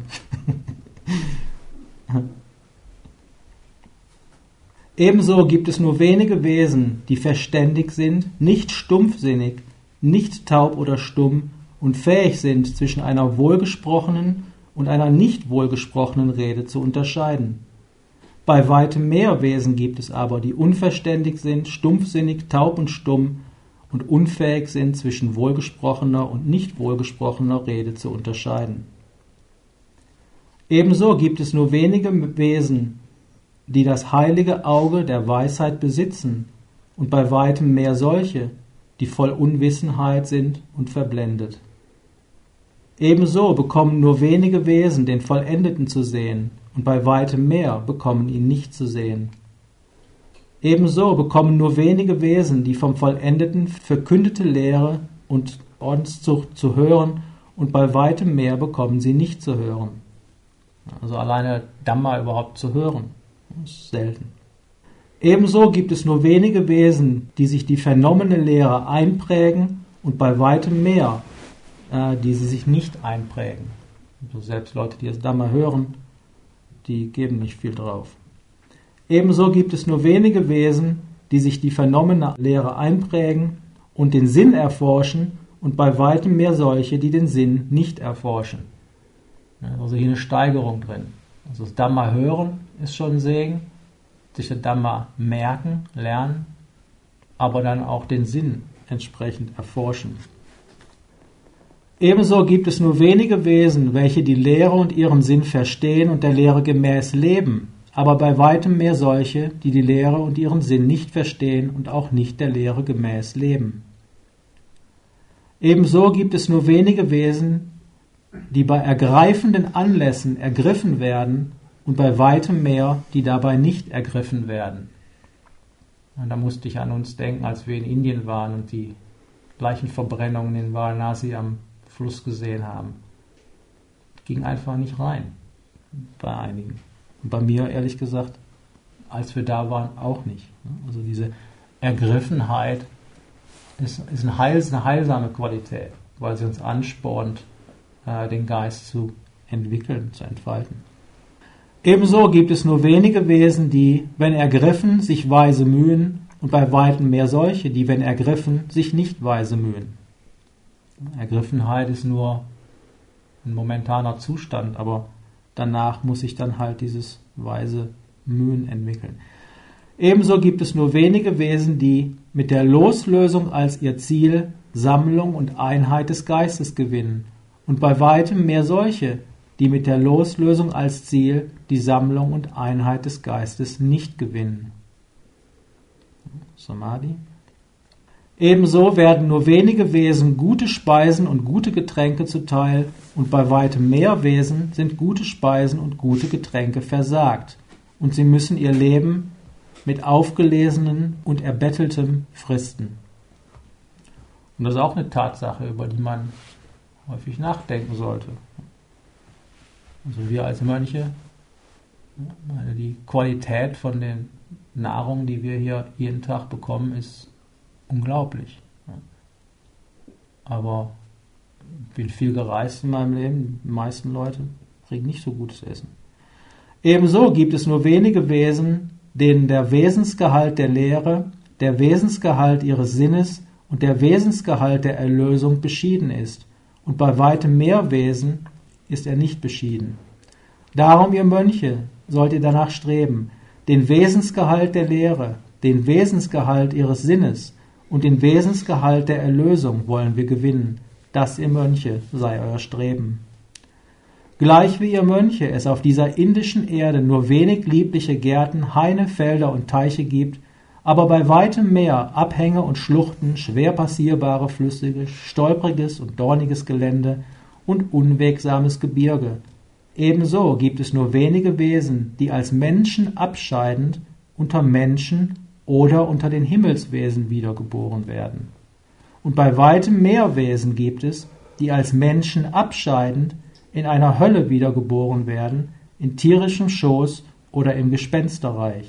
Ebenso gibt es nur wenige Wesen, die verständig sind, nicht stumpfsinnig, nicht taub oder stumm und fähig sind, zwischen einer wohlgesprochenen und einer nicht wohlgesprochenen Rede zu unterscheiden. Bei weitem mehr Wesen gibt es aber, die unverständig sind, stumpfsinnig, taub und stumm und unfähig sind, zwischen wohlgesprochener und nicht wohlgesprochener Rede zu unterscheiden. Ebenso gibt es nur wenige Wesen, die das heilige Auge der Weisheit besitzen, und bei weitem mehr solche, die voll Unwissenheit sind und verblendet. Ebenso bekommen nur wenige Wesen den Vollendeten zu sehen, und bei weitem mehr bekommen ihn nicht zu sehen. Ebenso bekommen nur wenige Wesen die vom Vollendeten verkündete Lehre und Ordenszucht zu hören, und bei weitem mehr bekommen sie nicht zu hören. Also alleine Dhamma überhaupt zu hören, ist selten. Ebenso gibt es nur wenige Wesen, die sich die vernommene Lehre einprägen, und bei weitem mehr, äh, die sie sich nicht einprägen. Also selbst Leute, die das Dhamma hören, die geben nicht viel drauf. Ebenso gibt es nur wenige Wesen, die sich die vernommene Lehre einprägen und den Sinn erforschen, und bei weitem mehr solche, die den Sinn nicht erforschen. Also hier eine Steigerung drin. Also das Dhamma hören ist schon ein Segen, sich das Dhamma merken, lernen, aber dann auch den Sinn entsprechend erforschen. Ebenso gibt es nur wenige Wesen, welche die Lehre und ihren Sinn verstehen und der Lehre gemäß leben, aber bei weitem mehr solche, die die Lehre und ihren Sinn nicht verstehen und auch nicht der Lehre gemäß leben. Ebenso gibt es nur wenige Wesen, die bei ergreifenden Anlässen ergriffen werden, und bei weitem mehr, die dabei nicht ergriffen werden. Und da musste ich an uns denken, als wir in Indien waren und die gleichen Verbrennungen in Varanasi am Fluss gesehen haben. Ging einfach nicht rein, bei einigen. Und bei mir, ehrlich gesagt, als wir da waren, auch nicht. Also diese Ergriffenheit ist, ist eine, heils, eine heilsame Qualität, weil sie uns anspornt, den Geist zu entwickeln, zu entfalten. Ebenso gibt es nur wenige Wesen, die, wenn ergriffen, sich weise mühen, und bei weitem mehr solche, die, wenn ergriffen, sich nicht weise mühen. Ergriffenheit ist nur ein momentaner Zustand, aber danach muss sich dann halt dieses weise Mühen entwickeln. Ebenso gibt es nur wenige Wesen, die mit der Loslösung als ihr Ziel Sammlung und Einheit des Geistes gewinnen, und bei weitem mehr solche, die mit der Loslösung als Ziel die Sammlung und Einheit des Geistes nicht gewinnen. Samadhi. Ebenso werden nur wenige Wesen gute Speisen und gute Getränke zuteil, und bei weitem mehr Wesen sind gute Speisen und gute Getränke versagt, und sie müssen ihr Leben mit aufgelesenen und erbetteltem fristen. Und das ist auch eine Tatsache, über die man häufig nachdenken sollte. Also wir als Mönche, die Qualität von den Nahrung, die wir hier jeden Tag bekommen, ist unglaublich. Aber Ich bin viel gereist in meinem Leben. Die meisten Leute kriegen nicht so gutes Essen. Ebenso gibt es nur wenige Wesen, denen der Wesensgehalt der Lehre, der Wesensgehalt ihres Sinnes und der Wesensgehalt der Erlösung beschieden ist. Und bei weitem mehr Wesen ist er nicht beschieden. Darum, ihr Mönche, sollt ihr danach streben, den Wesensgehalt der Lehre, den Wesensgehalt ihres Sinnes und den Wesensgehalt der Erlösung wollen wir gewinnen. Das, ihr Mönche, sei euer Streben. Gleich wie ihr Mönche es auf dieser indischen Erde nur wenig liebliche Gärten, Haine, Felder und Teiche gibt, aber bei weitem mehr Abhänge und Schluchten, schwer passierbare Flüsse, stolpriges und dorniges Gelände und unwegsames Gebirge. Ebenso gibt es nur wenige Wesen, die als Menschen abscheidend unter Menschen oder unter den Himmelswesen wiedergeboren werden. Und bei weitem mehr Wesen gibt es, die als Menschen abscheidend in einer Hölle wiedergeboren werden, in tierischem Schoß oder im Gespensterreich.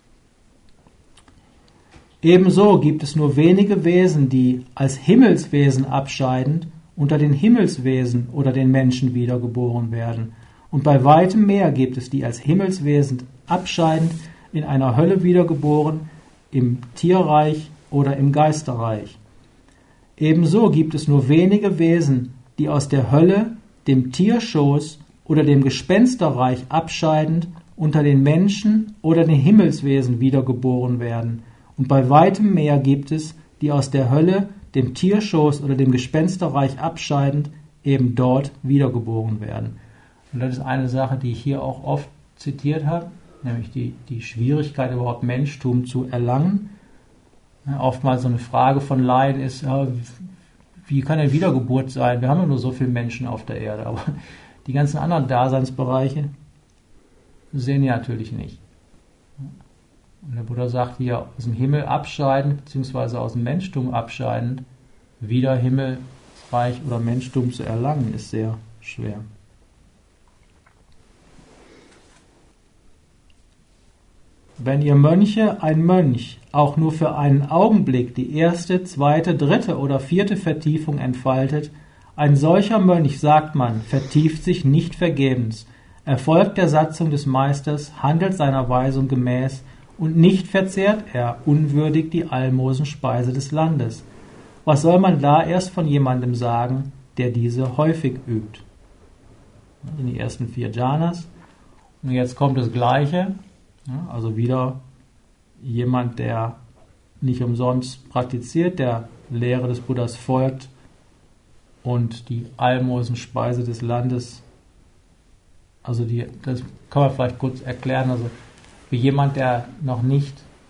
Ebenso gibt es nur wenige Wesen, die als Himmelswesen abscheidend unter den Himmelswesen oder den Menschen wiedergeboren werden. Und bei weitem mehr gibt es die als Himmelswesen abscheidend in einer Hölle wiedergeboren, im Tierreich oder im Geisterreich. Ebenso gibt es nur wenige Wesen, die aus der Hölle, dem Tierschoß oder dem Gespensterreich abscheidend unter den Menschen oder den Himmelswesen wiedergeboren werden. Und bei weitem mehr gibt es, die aus der Hölle, dem Tierschoß oder dem Gespensterreich abscheidend eben dort wiedergeboren werden. Und das ist eine Sache, die ich hier auch oft zitiert habe, nämlich die, die Schwierigkeit, überhaupt Menschtum zu erlangen. Ja, oftmals so eine Frage von Laien ist, ja, wie kann eine Wiedergeburt sein? Wir haben ja nur so viele Menschen auf der Erde, aber die ganzen anderen Daseinsbereiche sehen die natürlich nicht. Und der Buddha sagt hier, aus dem Himmel abscheidend, beziehungsweise aus dem Menschtum abscheidend, wieder Himmelreich oder Menschtum zu erlangen, ist sehr schwer. Wenn ihr Mönche ein Mönch auch nur für einen Augenblick die erste, zweite, dritte oder vierte Vertiefung entfaltet, ein solcher Mönch, sagt man, vertieft sich nicht vergebens, erfolgt der Satzung des Meisters, handelt seiner Weisung gemäß, und nicht verzehrt er unwürdig die Almosenspeise des Landes. Was soll man da erst von jemandem sagen, der diese häufig übt? In die ersten vier Jhanas. Und jetzt kommt das Gleiche. Also wieder jemand, der nicht umsonst praktiziert, der Lehre des Buddhas folgt und die Almosenspeise des Landes, also die, das kann man vielleicht kurz erklären, also für jemand, der noch nicht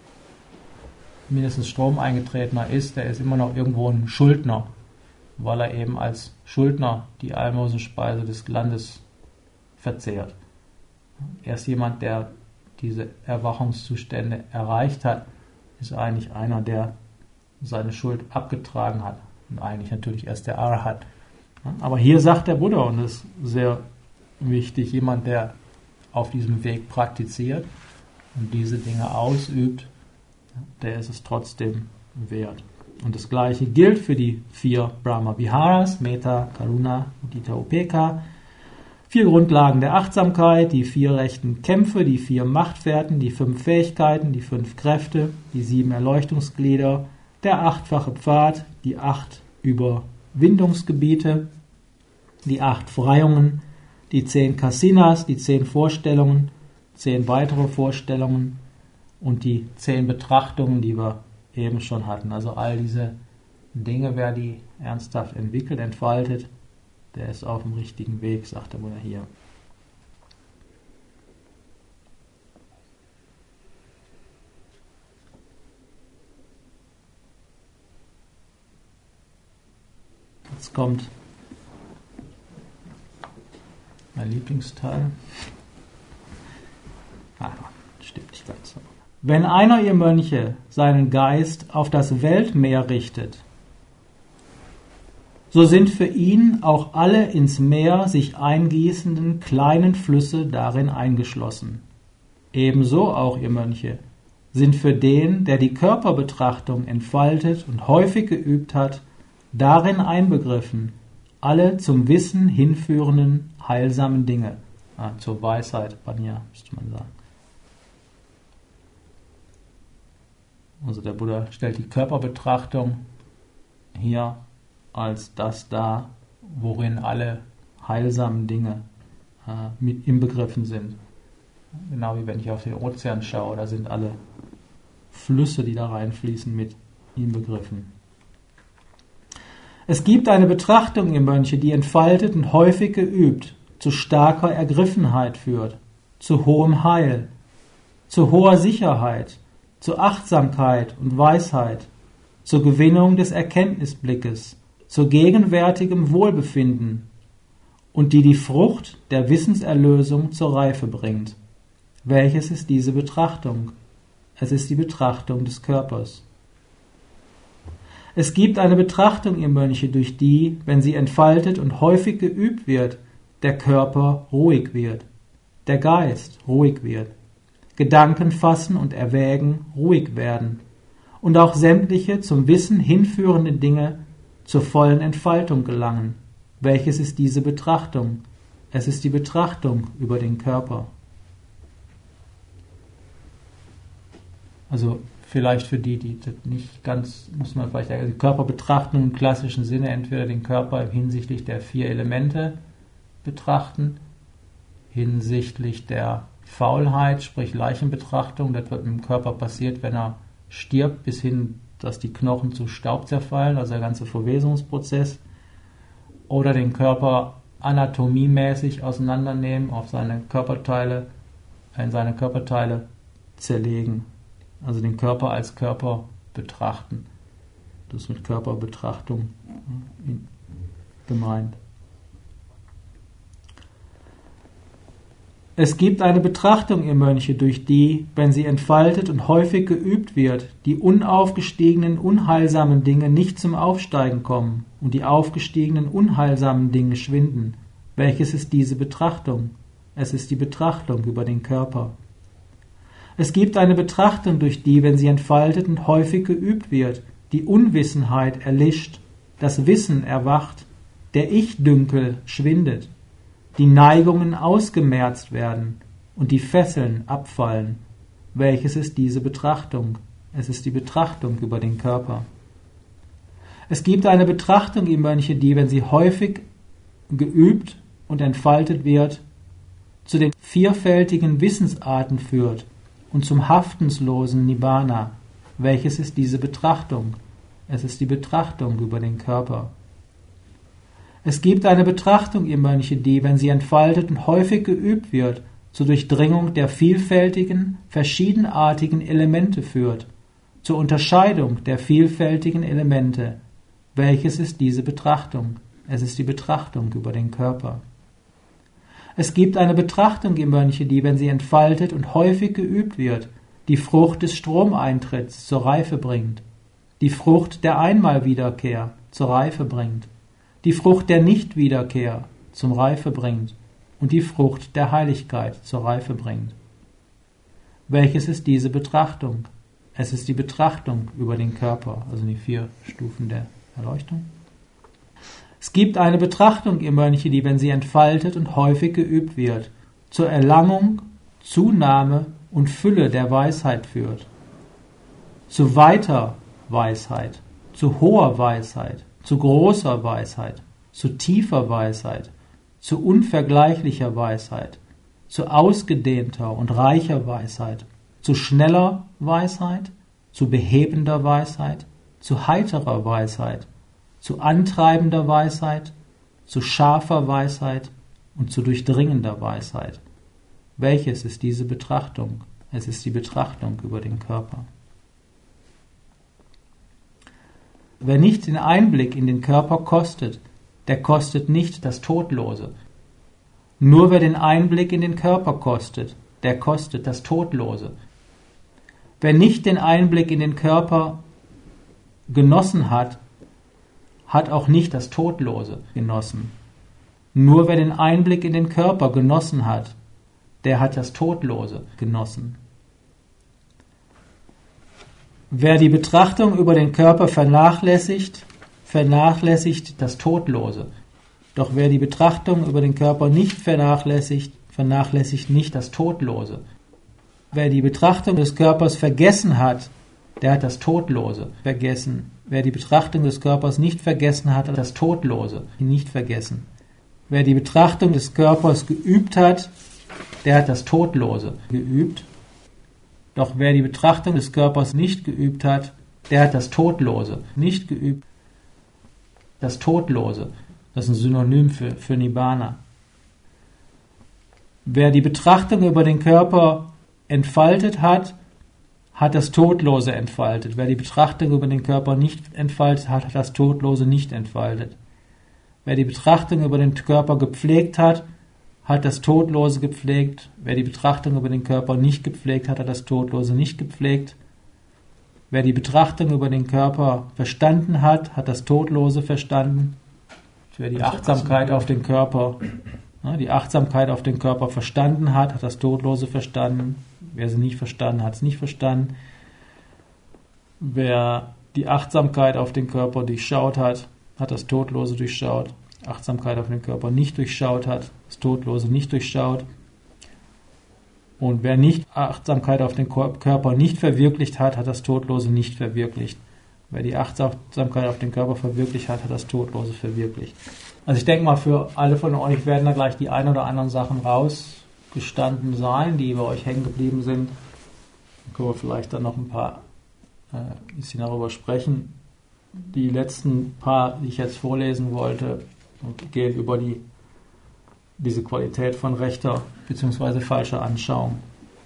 mindestens Stromeingetretener ist, der ist immer noch irgendwo ein Schuldner, weil er eben als Schuldner die Almosenspeise des Landes verzehrt. Erst jemand, der diese Erwachungszustände erreicht hat, ist eigentlich einer, der seine Schuld abgetragen hat. Und eigentlich natürlich erst der Arhat. Aber hier sagt der Buddha, und das ist sehr wichtig, jemand, der auf diesem Weg praktiziert und diese Dinge ausübt, der ist es trotzdem wert. Und das Gleiche gilt für die vier Brahma-Viharas, Metta, Karuna, Mudita, Upekkha, vier Grundlagen der Achtsamkeit, die vier rechten Kämpfe, die vier Machtfährten, die fünf Fähigkeiten, die fünf Kräfte, die sieben Erleuchtungsglieder, der achtfache Pfad, die acht Überwindungsgebiete, die acht Freiungen, die zehn Kasinas, die zehn Vorstellungen, zehn weitere Vorstellungen und die zehn Betrachtungen, die wir eben schon hatten. Also all diese Dinge, wer die ernsthaft entwickelt, entfaltet, der ist auf dem richtigen Weg, sagt der Buddha hier. Jetzt kommt mein Lieblingsteil. Ah, stimmt nicht ganz so. Wenn einer, ihr Mönche, seinen Geist auf das Weltmeer richtet, so sind für ihn auch alle ins Meer sich eingießenden kleinen Flüsse darin eingeschlossen. Ebenso auch, ihr Mönche, sind für den, der die Körperbetrachtung entfaltet und häufig geübt hat, darin einbegriffen alle zum Wissen hinführenden heilsamen Dinge. Ah, zur Weisheit, Panya, müsste man sagen. Also der Buddha stellt die Körperbetrachtung hier als das dar, worin alle heilsamen Dinge äh, mit inbegriffen sind. Genau wie wenn ich auf den Ozean schaue, da sind alle Flüsse, die da reinfließen, mit inbegriffen. Es gibt eine Betrachtung, ihr Mönche, die entfaltet und häufig geübt, zu starker Ergriffenheit führt, zu hohem Heil, zu hoher Sicherheit, zu Achtsamkeit und Weisheit, zur Gewinnung des Erkenntnisblickes, zu gegenwärtigem Wohlbefinden und die die Frucht der Wissenserlösung zur Reife bringt. Welches ist diese Betrachtung? Es ist die Betrachtung des Körpers. Es gibt eine Betrachtung, ihr Mönche, durch die, wenn sie entfaltet und häufig geübt wird, der Körper ruhig wird, der Geist ruhig wird, Gedanken fassen und erwägen ruhig werden und auch sämtliche zum Wissen hinführende Dinge zur vollen Entfaltung gelangen. Welches ist diese Betrachtung? Es ist die Betrachtung über den Körper. Also vielleicht für die, die das nicht ganz, muss man vielleicht die Körperbetrachtung im klassischen Sinne entweder den Körper hinsichtlich der vier Elemente betrachten, hinsichtlich der Faulheit, sprich Leichenbetrachtung, das wird mit dem Körper passiert, wenn er stirbt, bis hin, dass die Knochen zu Staub zerfallen, also der ganze Verwesungsprozess, oder den Körper anatomiemäßig auseinandernehmen, auf seine Körperteile, in seine Körperteile zerlegen. Also den Körper als Körper betrachten. Das ist mit Körperbetrachtung gemeint. Es gibt eine Betrachtung, ihr Mönche, durch die, wenn sie entfaltet und häufig geübt wird, die unaufgestiegenen, unheilsamen Dinge nicht zum Aufsteigen kommen und die aufgestiegenen, unheilsamen Dinge schwinden. Welches ist diese Betrachtung? Es ist die Betrachtung über den Körper. Es gibt eine Betrachtung, durch die, wenn sie entfaltet und häufig geübt wird, die Unwissenheit erlischt, das Wissen erwacht, der Ich-Dünkel schwindet, die Neigungen ausgemerzt werden und die Fesseln abfallen. Welches ist diese Betrachtung? Es ist die Betrachtung über den Körper. Es gibt eine Betrachtung, ihr Mönche, die, wenn sie häufig geübt und entfaltet wird, zu den vielfältigen Wissensarten führt und zum haftenslosen Nibbana. Welches ist diese Betrachtung? Es ist die Betrachtung über den Körper. Es gibt eine Betrachtung, ihr Mönche, die, wenn sie entfaltet und häufig geübt wird, zur Durchdringung der vielfältigen, verschiedenartigen Elemente führt, zur Unterscheidung der vielfältigen Elemente. Welches ist diese Betrachtung? Es ist die Betrachtung über den Körper. Es gibt eine Betrachtung, ihr Mönche, die, wenn sie entfaltet und häufig geübt wird, die Frucht des Stromeintritts zur Reife bringt, die Frucht der Einmalwiederkehr zur Reife bringt, die Frucht der Nichtwiederkehr zum Reife bringt und die Frucht der Heiligkeit zur Reife bringt. Welches ist diese Betrachtung? Es ist die Betrachtung über den Körper, also die vier Stufen der Erleuchtung. Es gibt eine Betrachtung, ihr Mönche, die, wenn sie entfaltet und häufig geübt wird, zur Erlangung, Zunahme und Fülle der Weisheit führt, zu weiter Weisheit, zu hoher Weisheit, zu großer Weisheit, zu tiefer Weisheit, zu unvergleichlicher Weisheit, zu ausgedehnter und reicher Weisheit, zu schneller Weisheit, zu behebender Weisheit, zu heiterer Weisheit, zu antreibender Weisheit, zu scharfer Weisheit und zu durchdringender Weisheit. Welches ist diese Betrachtung? Es ist die Betrachtung über den Körper. Wer nicht den Einblick in den Körper kostet, der kostet nicht das Todlose. Nur wer den Einblick in den Körper kostet, der kostet das Todlose. Wer nicht den Einblick in den Körper genossen hat, hat auch nicht das Todlose genossen. Nur wer den Einblick in den Körper genossen hat, der hat das Todlose genossen. Wer die Betrachtung über den Körper vernachlässigt, vernachlässigt das Todlose. Doch wer die Betrachtung über den Körper nicht vernachlässigt, vernachlässigt nicht das Todlose. Wer die Betrachtung des Körpers vergessen hat, der hat das Todlose vergessen. Wer die Betrachtung des Körpers nicht vergessen hat, hat das Todlose nicht vergessen. Wer die Betrachtung des Körpers geübt hat, der hat das Todlose geübt. Doch wer die Betrachtung des Körpers nicht geübt hat, der hat das Todlose nicht geübt. Das Todlose, das ist ein Synonym für, für Nibbana. Wer die Betrachtung über den Körper entfaltet hat, hat das Todlose entfaltet. Wer die Betrachtung über den Körper nicht entfaltet hat, hat das Todlose nicht entfaltet. Wer die Betrachtung über den Körper gepflegt hat, hat das Todlose gepflegt. Wer die Betrachtung über den Körper nicht gepflegt hat, hat das Todlose nicht gepflegt. Wer die Betrachtung über den Körper verstanden hat, hat das Todlose verstanden. Wer die Achtsamkeit auf den Körper, die Achtsamkeit auf den Körper verstanden hat, hat das Todlose verstanden. Wer sie nicht verstanden hat, hat es nicht verstanden. Wer die Achtsamkeit auf den Körper durchschaut hat, hat das Todlose durchschaut. Achtsamkeit auf den Körper nicht durchschaut hat, das Todlose nicht durchschaut. Und wer nicht Achtsamkeit auf den Körper nicht verwirklicht hat, hat das Todlose nicht verwirklicht. Wer die Achtsamkeit auf den Körper verwirklicht hat, hat das Todlose verwirklicht. Also ich denke mal, für alle von euch werden da gleich die ein oder anderen Sachen rausgestanden sein, die bei euch hängen geblieben sind. Dann können wir vielleicht dann noch ein paar äh, ein bisschen darüber sprechen. Die letzten paar, die ich jetzt vorlesen wollte, gehen über die, diese Qualität von rechter bzw. falscher Anschauung.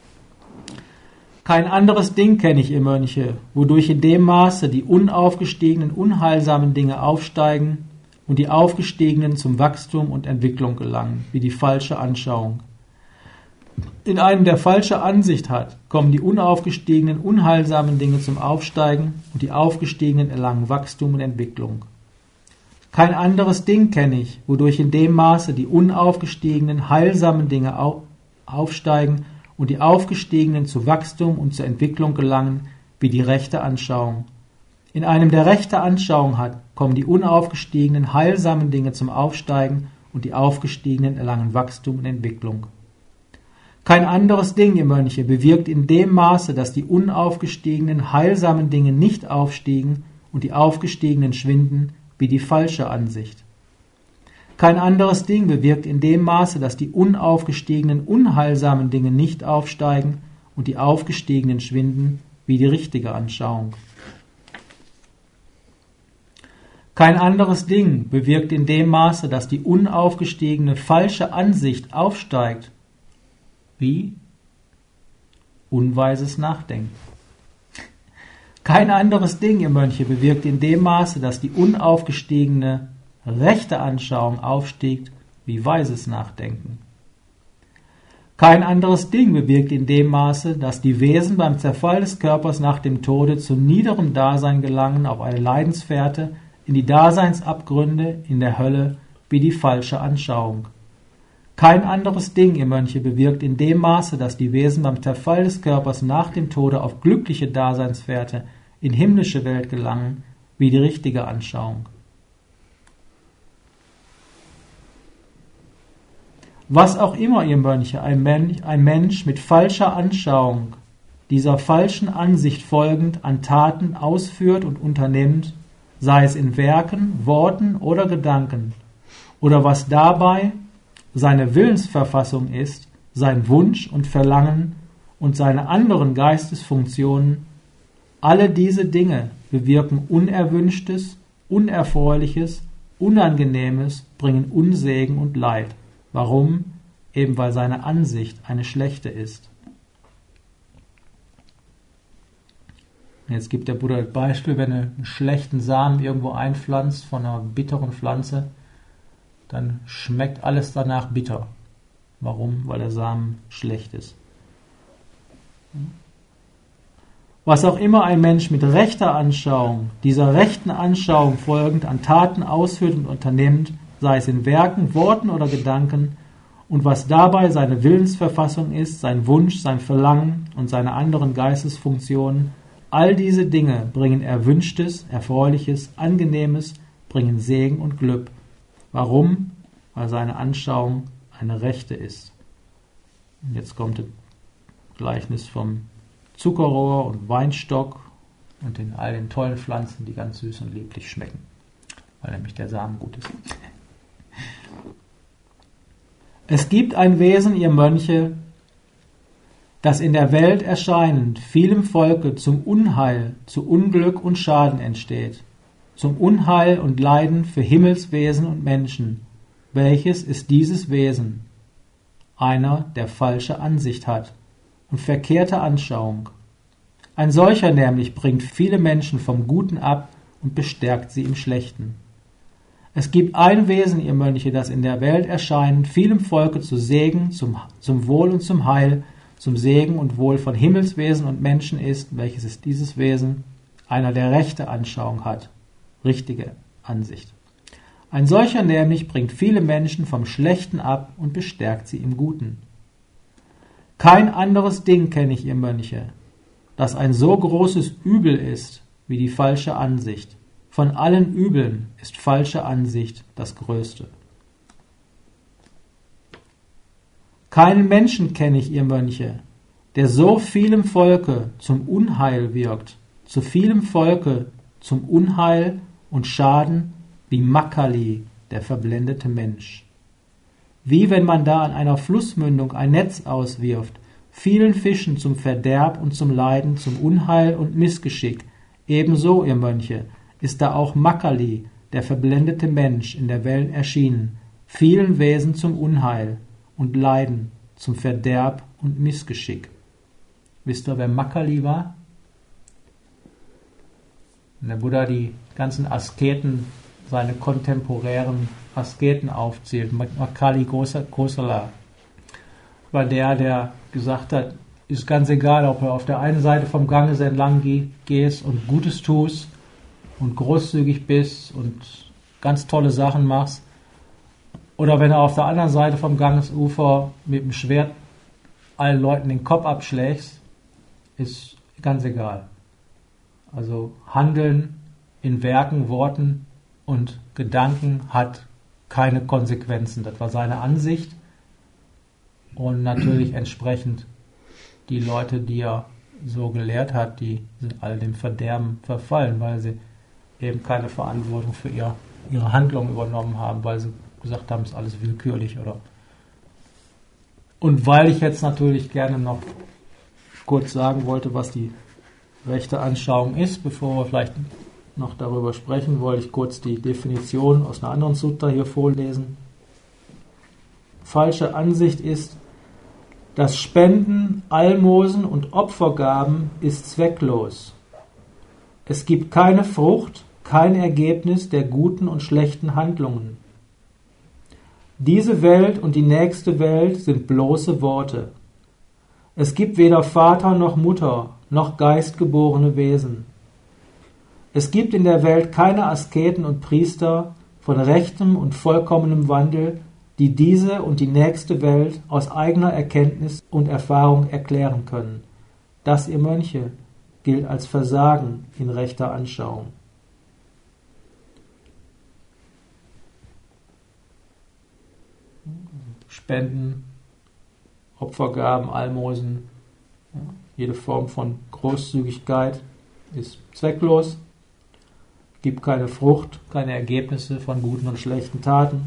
Kein anderes Ding kenne ich, ihr Mönche, wodurch in dem Maße die unaufgestiegenen, unheilsamen Dinge aufsteigen und die aufgestiegenen zum Wachstum und Entwicklung gelangen, wie die falsche Anschauung. In einem, der falsche Ansicht hat, kommen die unaufgestiegenen, unheilsamen Dinge zum Aufsteigen und die aufgestiegenen erlangen Wachstum und Entwicklung. Kein anderes Ding kenne ich, wodurch in dem Maße die unaufgestiegenen, heilsamen Dinge aufsteigen und die aufgestiegenen zu Wachstum und zur Entwicklung gelangen, wie die rechte Anschauung. In einem, der rechte Anschauung hat, kommen die unaufgestiegenen, heilsamen Dinge zum Aufsteigen und die aufgestiegenen erlangen Wachstum und Entwicklung. Kein anderes Ding, ihr Mönche, bewirkt in dem Maße, dass die unaufgestiegenen, heilsamen Dinge nicht aufstiegen und die aufgestiegenen schwinden, wie die falsche Ansicht. Kein anderes Ding bewirkt in dem Maße, dass die unaufgestiegenen, unheilsamen Dinge nicht aufsteigen und die aufgestiegenen schwinden, wie die richtige Anschauung. Kein anderes Ding bewirkt in dem Maße, dass die unaufgestiegene, falsche Ansicht aufsteigt, wie unweises Nachdenken. Kein anderes Ding, ihr Mönche, bewirkt in dem Maße, dass die unaufgestiegene, rechte Anschauung aufstiegt, wie weises Nachdenken. Kein anderes Ding bewirkt in dem Maße, dass die Wesen beim Zerfall des Körpers nach dem Tode zu niederem Dasein gelangen auf eine Leidensfährte, in die Daseinsabgründe, in der Hölle, wie die falsche Anschauung. Kein anderes Ding, ihr Mönche, bewirkt in dem Maße, dass die Wesen beim Zerfall des Körpers nach dem Tode auf glückliche Daseinsfährte in himmlische Welt gelangen, wie die richtige Anschauung. Was auch immer, ihr Mönche, ein Mensch, ein Mensch mit falscher Anschauung, dieser falschen Ansicht folgend an Taten ausführt und unternimmt, sei es in Werken, Worten oder Gedanken, oder was dabei seine Willensverfassung ist, sein Wunsch und Verlangen und seine anderen Geistesfunktionen, alle diese Dinge bewirken Unerwünschtes, Unerfreuliches, Unangenehmes, bringen Unsegen und Leid. Warum? Eben weil seine Ansicht eine schlechte ist. Jetzt gibt der Buddha das Beispiel, wenn du einen schlechten Samen irgendwo einpflanzt von einer bitteren Pflanze, dann schmeckt alles danach bitter. Warum? Weil der Samen schlecht ist. Was auch immer ein Mensch mit rechter Anschauung, dieser rechten Anschauung folgend an Taten ausführt und unternimmt, sei es in Werken, Worten oder Gedanken, und was dabei seine Willensverfassung ist, sein Wunsch, sein Verlangen und seine anderen Geistesfunktionen, all diese Dinge bringen Erwünschtes, Erfreuliches, Angenehmes, bringen Segen und Glück. Warum? weil seine Anschauung eine rechte ist. Und jetzt kommt das Gleichnis vom Zuckerrohr und Weinstock und den all den tollen Pflanzen, die ganz süß und lieblich schmecken, weil nämlich der Samen gut ist. Es gibt ein Wesen, ihr Mönche, das in der Welt erscheinend vielem Volke zum Unheil, zu Unglück und Schaden entsteht, zum Unheil und Leiden für Himmelswesen und Menschen. Welches ist dieses Wesen? Einer, der falsche Ansicht hat und verkehrte Anschauung. Ein solcher nämlich bringt viele Menschen vom Guten ab und bestärkt sie im Schlechten. Es gibt ein Wesen, ihr Mönche, das in der Welt erscheint, vielem Volke zu Segen, zum, zum Wohl und zum Heil, zum Segen und Wohl von Himmelswesen und Menschen ist, welches ist dieses Wesen? Einer, der rechte Anschauung hat, richtige Ansicht. Ein solcher nämlich bringt viele Menschen vom Schlechten ab und bestärkt sie im Guten. Kein anderes Ding kenne ich, ihr Mönche, das ein so großes Übel ist wie die falsche Ansicht. Von allen Übeln ist falsche Ansicht das Größte. Keinen Menschen kenne ich, ihr Mönche, der so vielem Volke zum Unheil wirkt, zu vielem Volke zum Unheil und Schaden wie Makkerli, der verblendete Mensch. Wie wenn man da an einer Flussmündung ein Netz auswirft, vielen Fischen zum Verderb und zum Leiden, zum Unheil und Missgeschick, ebenso, ihr Mönche, ist da auch Makkerli, der verblendete Mensch, in der Welt erschienen, vielen Wesen zum Unheil und Leiden, zum Verderb und Missgeschick. Wisst ihr, wer Makkerli war? Wenn der Buddha die ganzen Asketen, seine kontemporären Asketen aufzählt, Makkerli Kosala, war der, der gesagt hat, ist ganz egal, ob du auf der einen Seite vom Ganges entlang gehst und Gutes tust und großzügig bist und ganz tolle Sachen machst, oder wenn du auf der anderen Seite vom Gangesufer mit dem Schwert allen Leuten den Kopf abschlägst, ist ganz egal. Also Handeln in Werken, Worten und Gedanken hat keine Konsequenzen. Das war seine Ansicht. Und natürlich entsprechend die Leute, die er so gelehrt hat, die sind alle dem Verderben verfallen, weil sie eben keine Verantwortung für ihr, ihre Handlungen übernommen haben, weil sie gesagt haben, es ist alles willkürlich, oder? Und weil ich jetzt natürlich gerne noch kurz sagen wollte, was die rechte Anschauung ist, bevor wir vielleicht noch darüber sprechen, wollte ich kurz die Definition aus einer anderen Sutta hier vorlesen. Falsche Ansicht ist, das Spenden, Almosen und Opfergaben ist zwecklos. Es gibt keine Frucht, kein Ergebnis der guten und schlechten Handlungen. Diese Welt und die nächste Welt sind bloße Worte. Es gibt weder Vater noch Mutter, noch geistgeborene Wesen. Es gibt in der Welt keine Asketen und Priester von rechtem und vollkommenem Wandel, die diese und die nächste Welt aus eigener Erkenntnis und Erfahrung erklären können. Das, ihr Mönche, gilt als Versagen in rechter Anschauung. Spenden, Opfergaben, Almosen, ja, jede Form von Großzügigkeit ist zwecklos, gibt keine Frucht, keine Ergebnisse von guten und schlechten Taten.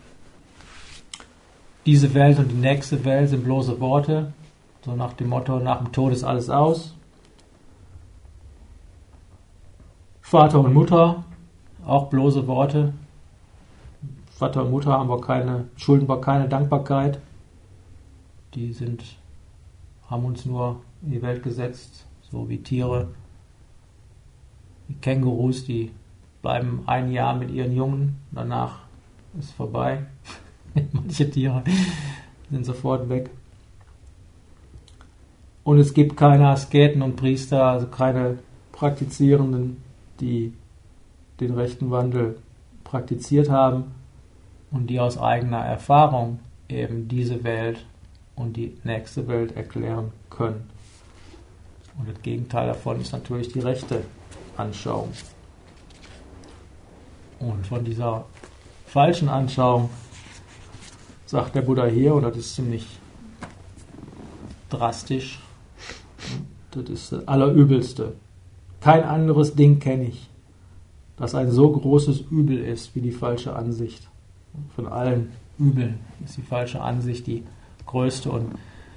Diese Welt und die nächste Welt sind bloße Worte, so nach dem Motto, nach dem Tod ist alles aus. Vater und Mutter, auch bloße Worte. Vater und Mutter haben wir keine, schulden wir keine Dankbarkeit. Die sind, haben uns nur in die Welt gesetzt, so wie Tiere. Die Kängurus, die bleiben ein Jahr mit ihren Jungen, danach ist vorbei. Manche Tiere sind sofort weg. Und es gibt keine Asketen und Priester, also keine Praktizierenden, die den rechten Wandel praktiziert haben und die aus eigener Erfahrung eben diese Welt und die nächste Welt erklären können. Und das Gegenteil davon ist natürlich die rechte Anschauung. Und von dieser falschen Anschauung sagt der Buddha hier, und das ist ziemlich drastisch, das ist das Allerübelste. Kein anderes Ding kenne ich, das ein so großes Übel ist wie die falsche Ansicht. Von allen Übeln ist die falsche Ansicht die größte, und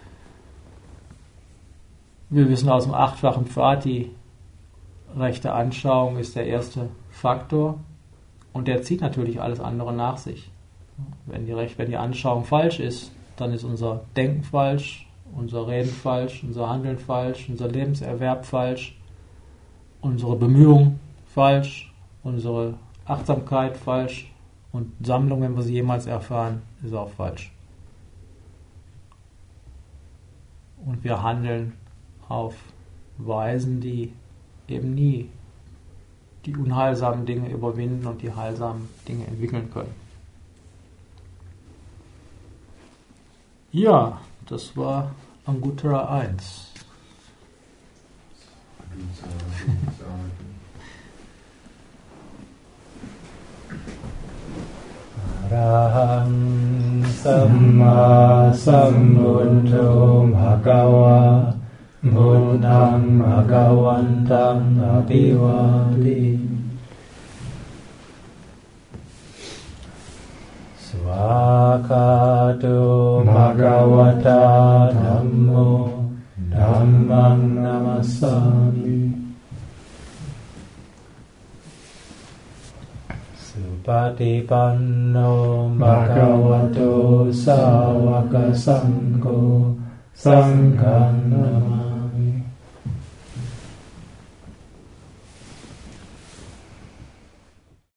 wir wissen aus dem achtfachen Pfad, die rechte Anschauung ist der erste Faktor, und der zieht natürlich alles andere nach sich. Wenn die, wenn die Anschauung falsch ist, dann ist unser Denken falsch, unser Reden falsch, unser Handeln falsch, unser Lebenserwerb falsch, unsere Bemühung falsch, unsere Achtsamkeit falsch, und Sammlung, wenn wir sie jemals erfahren, ist auch falsch. Und wir handeln auf Weisen, die eben nie die unheilsamen Dinge überwinden und die heilsamen Dinge entwickeln können. Ja, das war Anguttara eins. Arahang Samma Sambuddho Bhagava Buddhang Bhagavantam Abhivadi Svakato Bhagavata Dhammo Dhammang Namassami Supatipanno Bhagavato Sāvaka Saṅgho Saṅgham